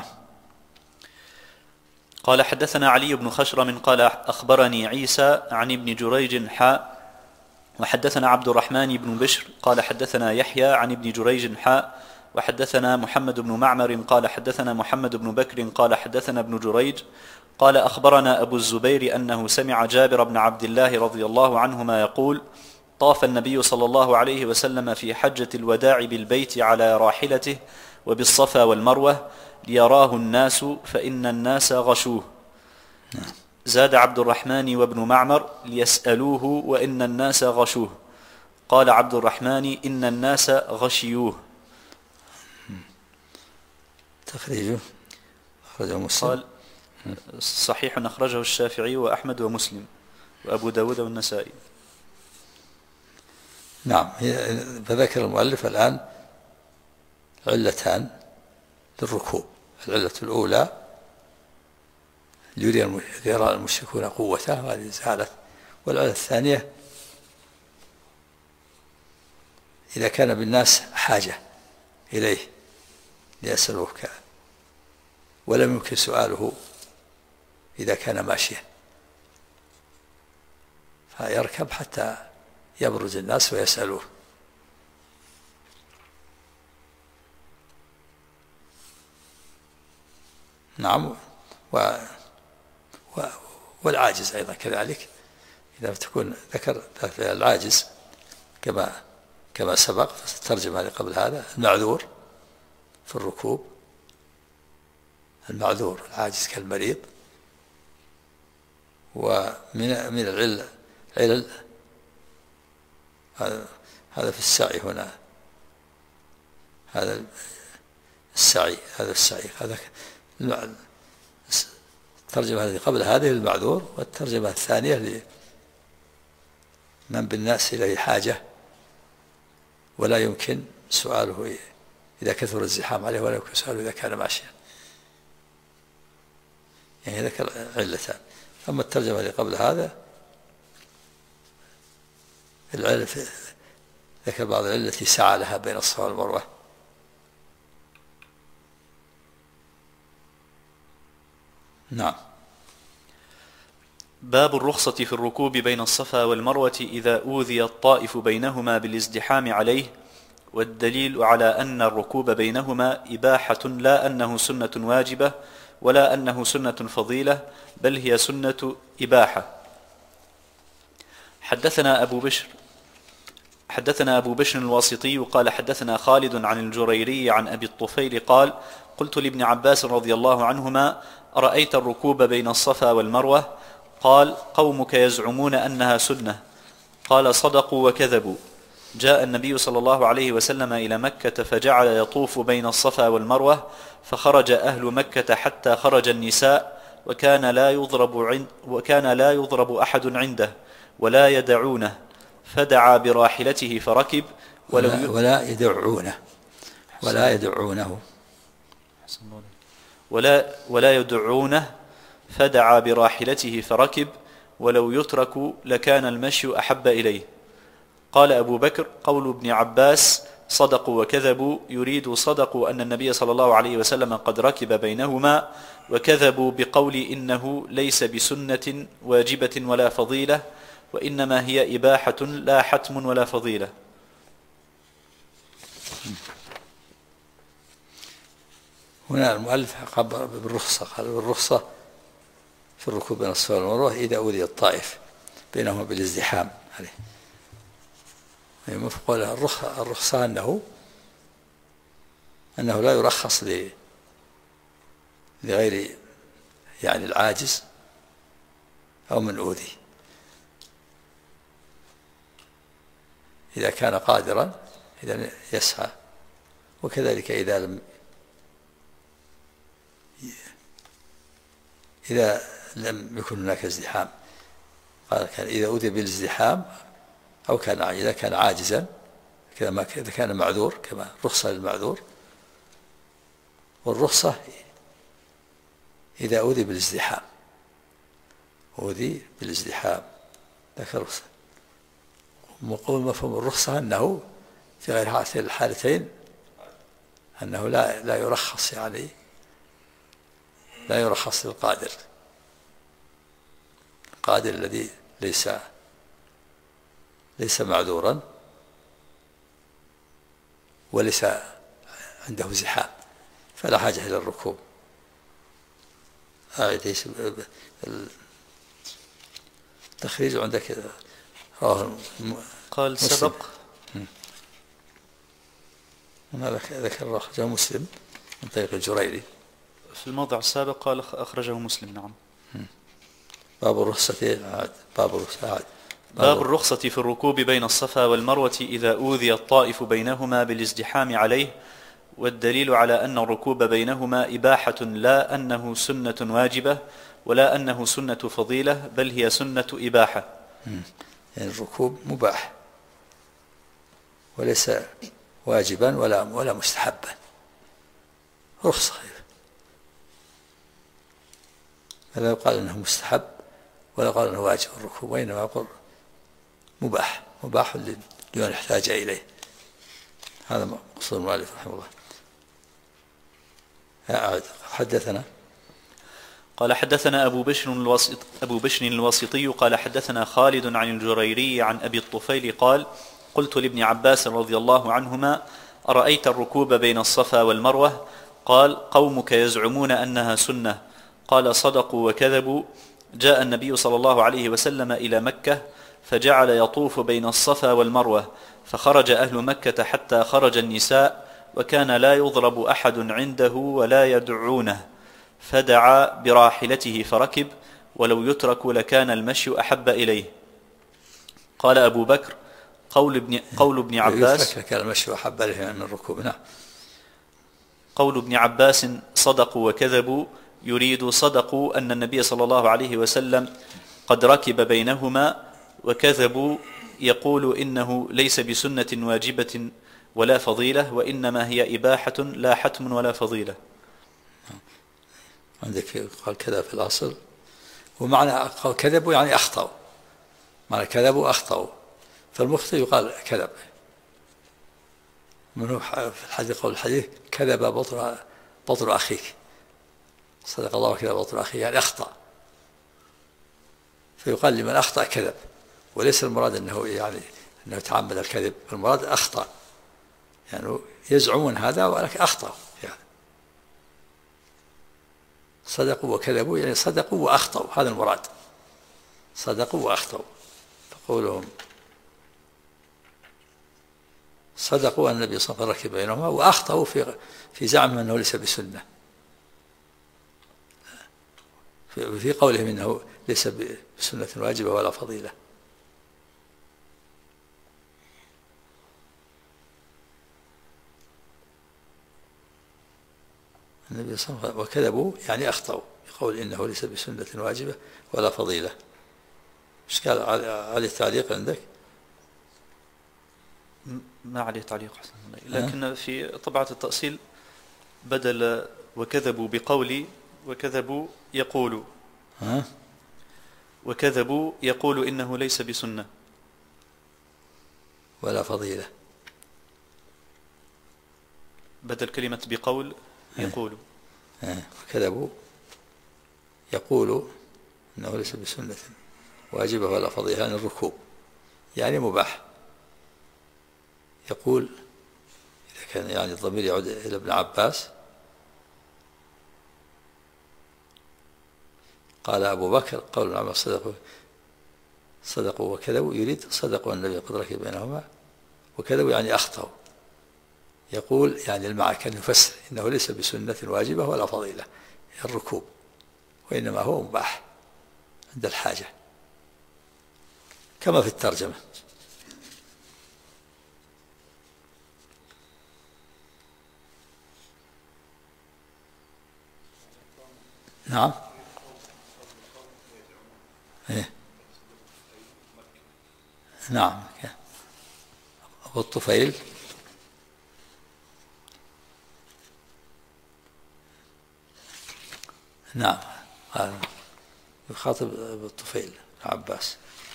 قال حدثنا علي بن خشرم قال أخبرني عيسى عن ابن جريج حاء، وحدثنا عبد الرحمن بن بشر قال حدثنا يحيى عن ابن جريج حاء، وحدثنا محمد بن معمر قال حدثنا محمد بن بكر قال حدثنا ابن جريج قال أخبرنا أبو الزبير أنه سمع جابر بن عبد الله رضي الله عنهما يقول: طاف النبي صلى الله عليه وسلم في حجة الوداع بالبيت على راحلته وبالصفا والمروة ليراه الناس فإن الناس غشوه. زاد عبد الرحمن وابن معمر: ليسألوه وإن الناس غشوه. قال عبد الرحمن: إن الناس غشيوه. تخريجه أخرجه مسلم. قال صحيح أخرجه الشافعي وأحمد ومسلم وأبو داود والنسائي. نعم. فذكر المؤلف الآن علتان للركوب: العلة الأولى ليرى المشركون قوته، وهذه زالت. والعلة الثانية إذا كان بالناس حاجة إليه ليسألوه ولم يمكن سؤاله إذا كان ماشيا، فيركب حتى يبرز الناس ويسألوه. نعم. والعاجز أيضا كذلك، إذا تكون ذكر العاجز كما سبق ترجم هذه قبل هذا. المعذور في الركوب، المعذور العاجز كالمريض. ومن العلل هذا في السعي هنا، هذا السعي هذا الترجمة التي قبل هذه للمعذور، والترجمة الثانية لمن بالناس إليه حاجة ولا يمكن سؤاله إذا كثر الزحام عليه، ولا يمكن سؤاله إذا كان ماشيا. يعني ذكر علتان. أما الترجمة اللي قبل هذا العلة ذكر بعض العلة التي سعى لها بين الصفا والمروة. نعم. باب الرخصة في الركوب بين الصفا والمروة إذا أوذي الطائف بينهما بالازدحام عليه، والدليل على أن الركوب بينهما إباحة، لا أنه سنة واجبة ولا أنه سنة فضيلة، بل هي سنة إباحة. حدثنا أبو بشر الواسطي قال حدثنا خالد عن الجريري عن أبي الطفيل قال قلت لابن عباس رضي الله عنهما: أرأيت الركوب بين الصفا والمروة؟ قال: قومك يزعمون أنها سنة. قال: صدقوا وكذبوا. جاء النبي صلى الله عليه وسلم إلى مكة فجعل يطوف بين الصفا والمروة، فخرج أهل مكة حتى خرج النساء، وكان لا يضرب أحد عنده ولا يدعونه، فدعا براحلته فركب ولا يدعونه فدعا براحلته فركب، ولو يترك لكان المشي أحب إليه. قال أبو بكر: قول ابن عباس صدقوا وكذبوا يريد صدقوا أن النبي صلى الله عليه وسلم قد ركب بينهما، وكذبوا بقول إنه ليس بسنة واجبة ولا فضيلة، وإنما هي إباحة لا حتم ولا فضيلة. هنا المؤلف عبر بالرخصة، قال بالرخصة في الركوب بين الصفا والمروة إذا أوذي الطائف بينهما بالازدحام عليه. مفقول الرخصة أنه لا يرخص لغير يعني العاجز أو من أوذي، إذا كان قادرا إذا يسعى، وكذلك إذا لم يكن هناك ازدحام. قال كان إذا أوذي بالازدحام أو إذا كان عاجزا، إذا كان معذور كما رخصة للمعذور. والرخصة إذا أوذي بالازدحام، ذكر رخصة. وقول مفهوم الرخصة أنه في غير هاتين الحالتين أنه لا يرخص، يعني لا يرخص للقادر الذي ليس معذورا وليس عنده زحام، فلا حاجة إلى الركوب. التخريج عندك قال سبق ذكر أخرجه مسلم من طريق الجريري في الموضع السابق، قال أخرجه مسلم. نعم. باب الرخصة في الركوب بين الصفا والمروة إذا أوذي الطائف بينهما بالازدحام عليه، والدليل على أن الركوب بينهما إباحة، لا أنه سنة واجبة ولا أنه سنة فضيلة، بل هي سنة إباحة. يعني الركوب مباح وليس واجبا ولا مستحبا، رخصة. فلا يقال أنه مستحب ولا يقال أنه واجب الركوب، وإنما يقول مباح لمن احتاج إليه. هذا مقصود المؤلف رحمه الله. حدثنا قال حدثنا أبو بشر الواسطي قال حدثنا خالد عن الجريري عن أبي الطفيل قال قلت لابن عباس رضي الله عنهما أرأيت الركوب بين الصفا والمروة؟ قال قومك يزعمون أنها سنة. قال صدقوا وكذبوا. جاء النبي صلى الله عليه وسلم إلى مكة فجعل يطوف بين الصفا والمروة، فخرج أهل مكة حتى خرج النساء، وكان لا يضرب أحد عنده ولا يدعونه، فدعا براحلته فركب، ولو يترك لكان المشي أحب إليه. قال أبو بكر قول ابن عباس كان المشي أحب إليه من الركوب. نعم. قول ابن عباس صدقوا وكذبوا يريد صدقوا أن النبي صلى الله عليه وسلم قد ركب بينهما، وكذبوا يقول إنه ليس بسنة واجبة ولا فضيلة، وإنما هي إباحة لا حتم ولا فضيلة. عندك قال كذا في الأصل، ومعنى قال كذبوا يعني أخطأوا، معنى كذبوا أخطأوا، فالمخطئ يقال كذب. منه في الحديث قول الحديث كذب بطن أخيك، صدق الله وكذب بطن أخيك يعني أخطأ، فيقال لمن أخطأ كذب، وليس المراد أنه تعمد الكذب، المراد أخطأ، يعني يزعمون هذا ولكن أخطأوا. يعني صدقوا وكذبوا يعني صدقوا وأخطأوا، هذا المراد، صدقوا وأخطأوا. فقولهم صدقوا أن النبي صلى الله عليه وسلم ركب بينهما، وأخطأوا في زعمهم أنه ليس بسنة، في قولهم إنه ليس بسنة واجبة ولا فضيلة. النبي صلى الله عليه وسلم وكذبوا يعني أخطأوا يقول إنه ليس بسنة واجبة ولا فضيلة. إيش قال عليه التعليق عندك؟ ما عليه تعليق حسن الله، لكن في طبعة التأصيل بدل وكذبوا بقولي وكذبوا يقولوا وكذبوا يقول إنه ليس بسنة ولا فضيلة، بدل كلمة بقول يقولوا. وكذبوا يقولوا إنه ليس بسنة واجبة ولا فضيلة، يعني الركوب يعني مباح. يقول إذا كان يعني الضمير يعود إلى ابن عباس. قال أبو بكر قول العلماء صدقوا وكذبوا يريد صدقوا أن النبي قد ركب بينهما، وكذبوا يعني أخطأوا. يقول يعني المعنى كان يفسر إنه ليس بسنة واجبة ولا فضيلة الركوب، وإنما هو مباح عند الحاجة كما في الترجمة. نعم. نعم. أبو الطفيل نعم يخاطب أبو الطفيل عباس.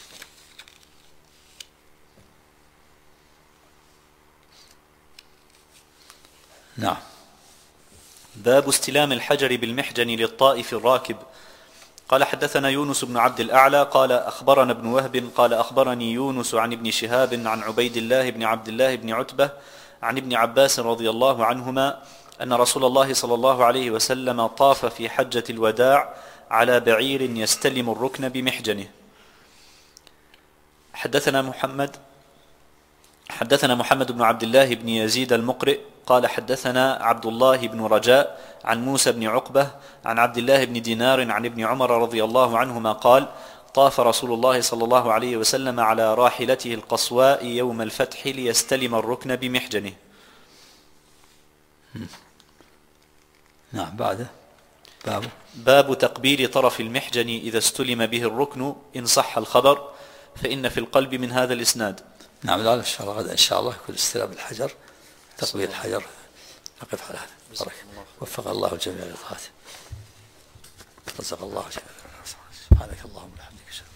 نعم. باب استلام الحجر بالمحجن للطائف الراكب. قال حدثنا يونس بن عبد الأعلى قال أخبرنا ابن وهب قال أخبرني يونس عن ابن شهاب عن عبيد الله بن عبد الله بن عتبة عن ابن عباس رضي الله عنهما أن رسول الله صلى الله عليه وسلم طاف في حجة الوداع على بعير يستلم الركن بمحجنه. حدثنا محمد بن عبد الله بن يزيد المقرئ قال حدثنا عبد الله بن رجاء عن موسى بن عقبة عن عبد الله بن دينار عن ابن عمر رضي الله عنهما قال طاف رسول الله صلى الله عليه وسلم على راحلته القصواء يوم الفتح ليستلم الركن بمحجنه. نعم. بعده باب تقبيل طرف المحجن إذا استلم به الركن إن صح الخبر، فإن في القلب من هذا الإسناد. نعم. لا إن شاء الله غدا إن شاء الله يكون استلام الحجر تقبيل الحجر. نقف على هذا. وفق الله الجميع لطاعته. رزق الله جميعا. سبحانك اللهم وبحمدك.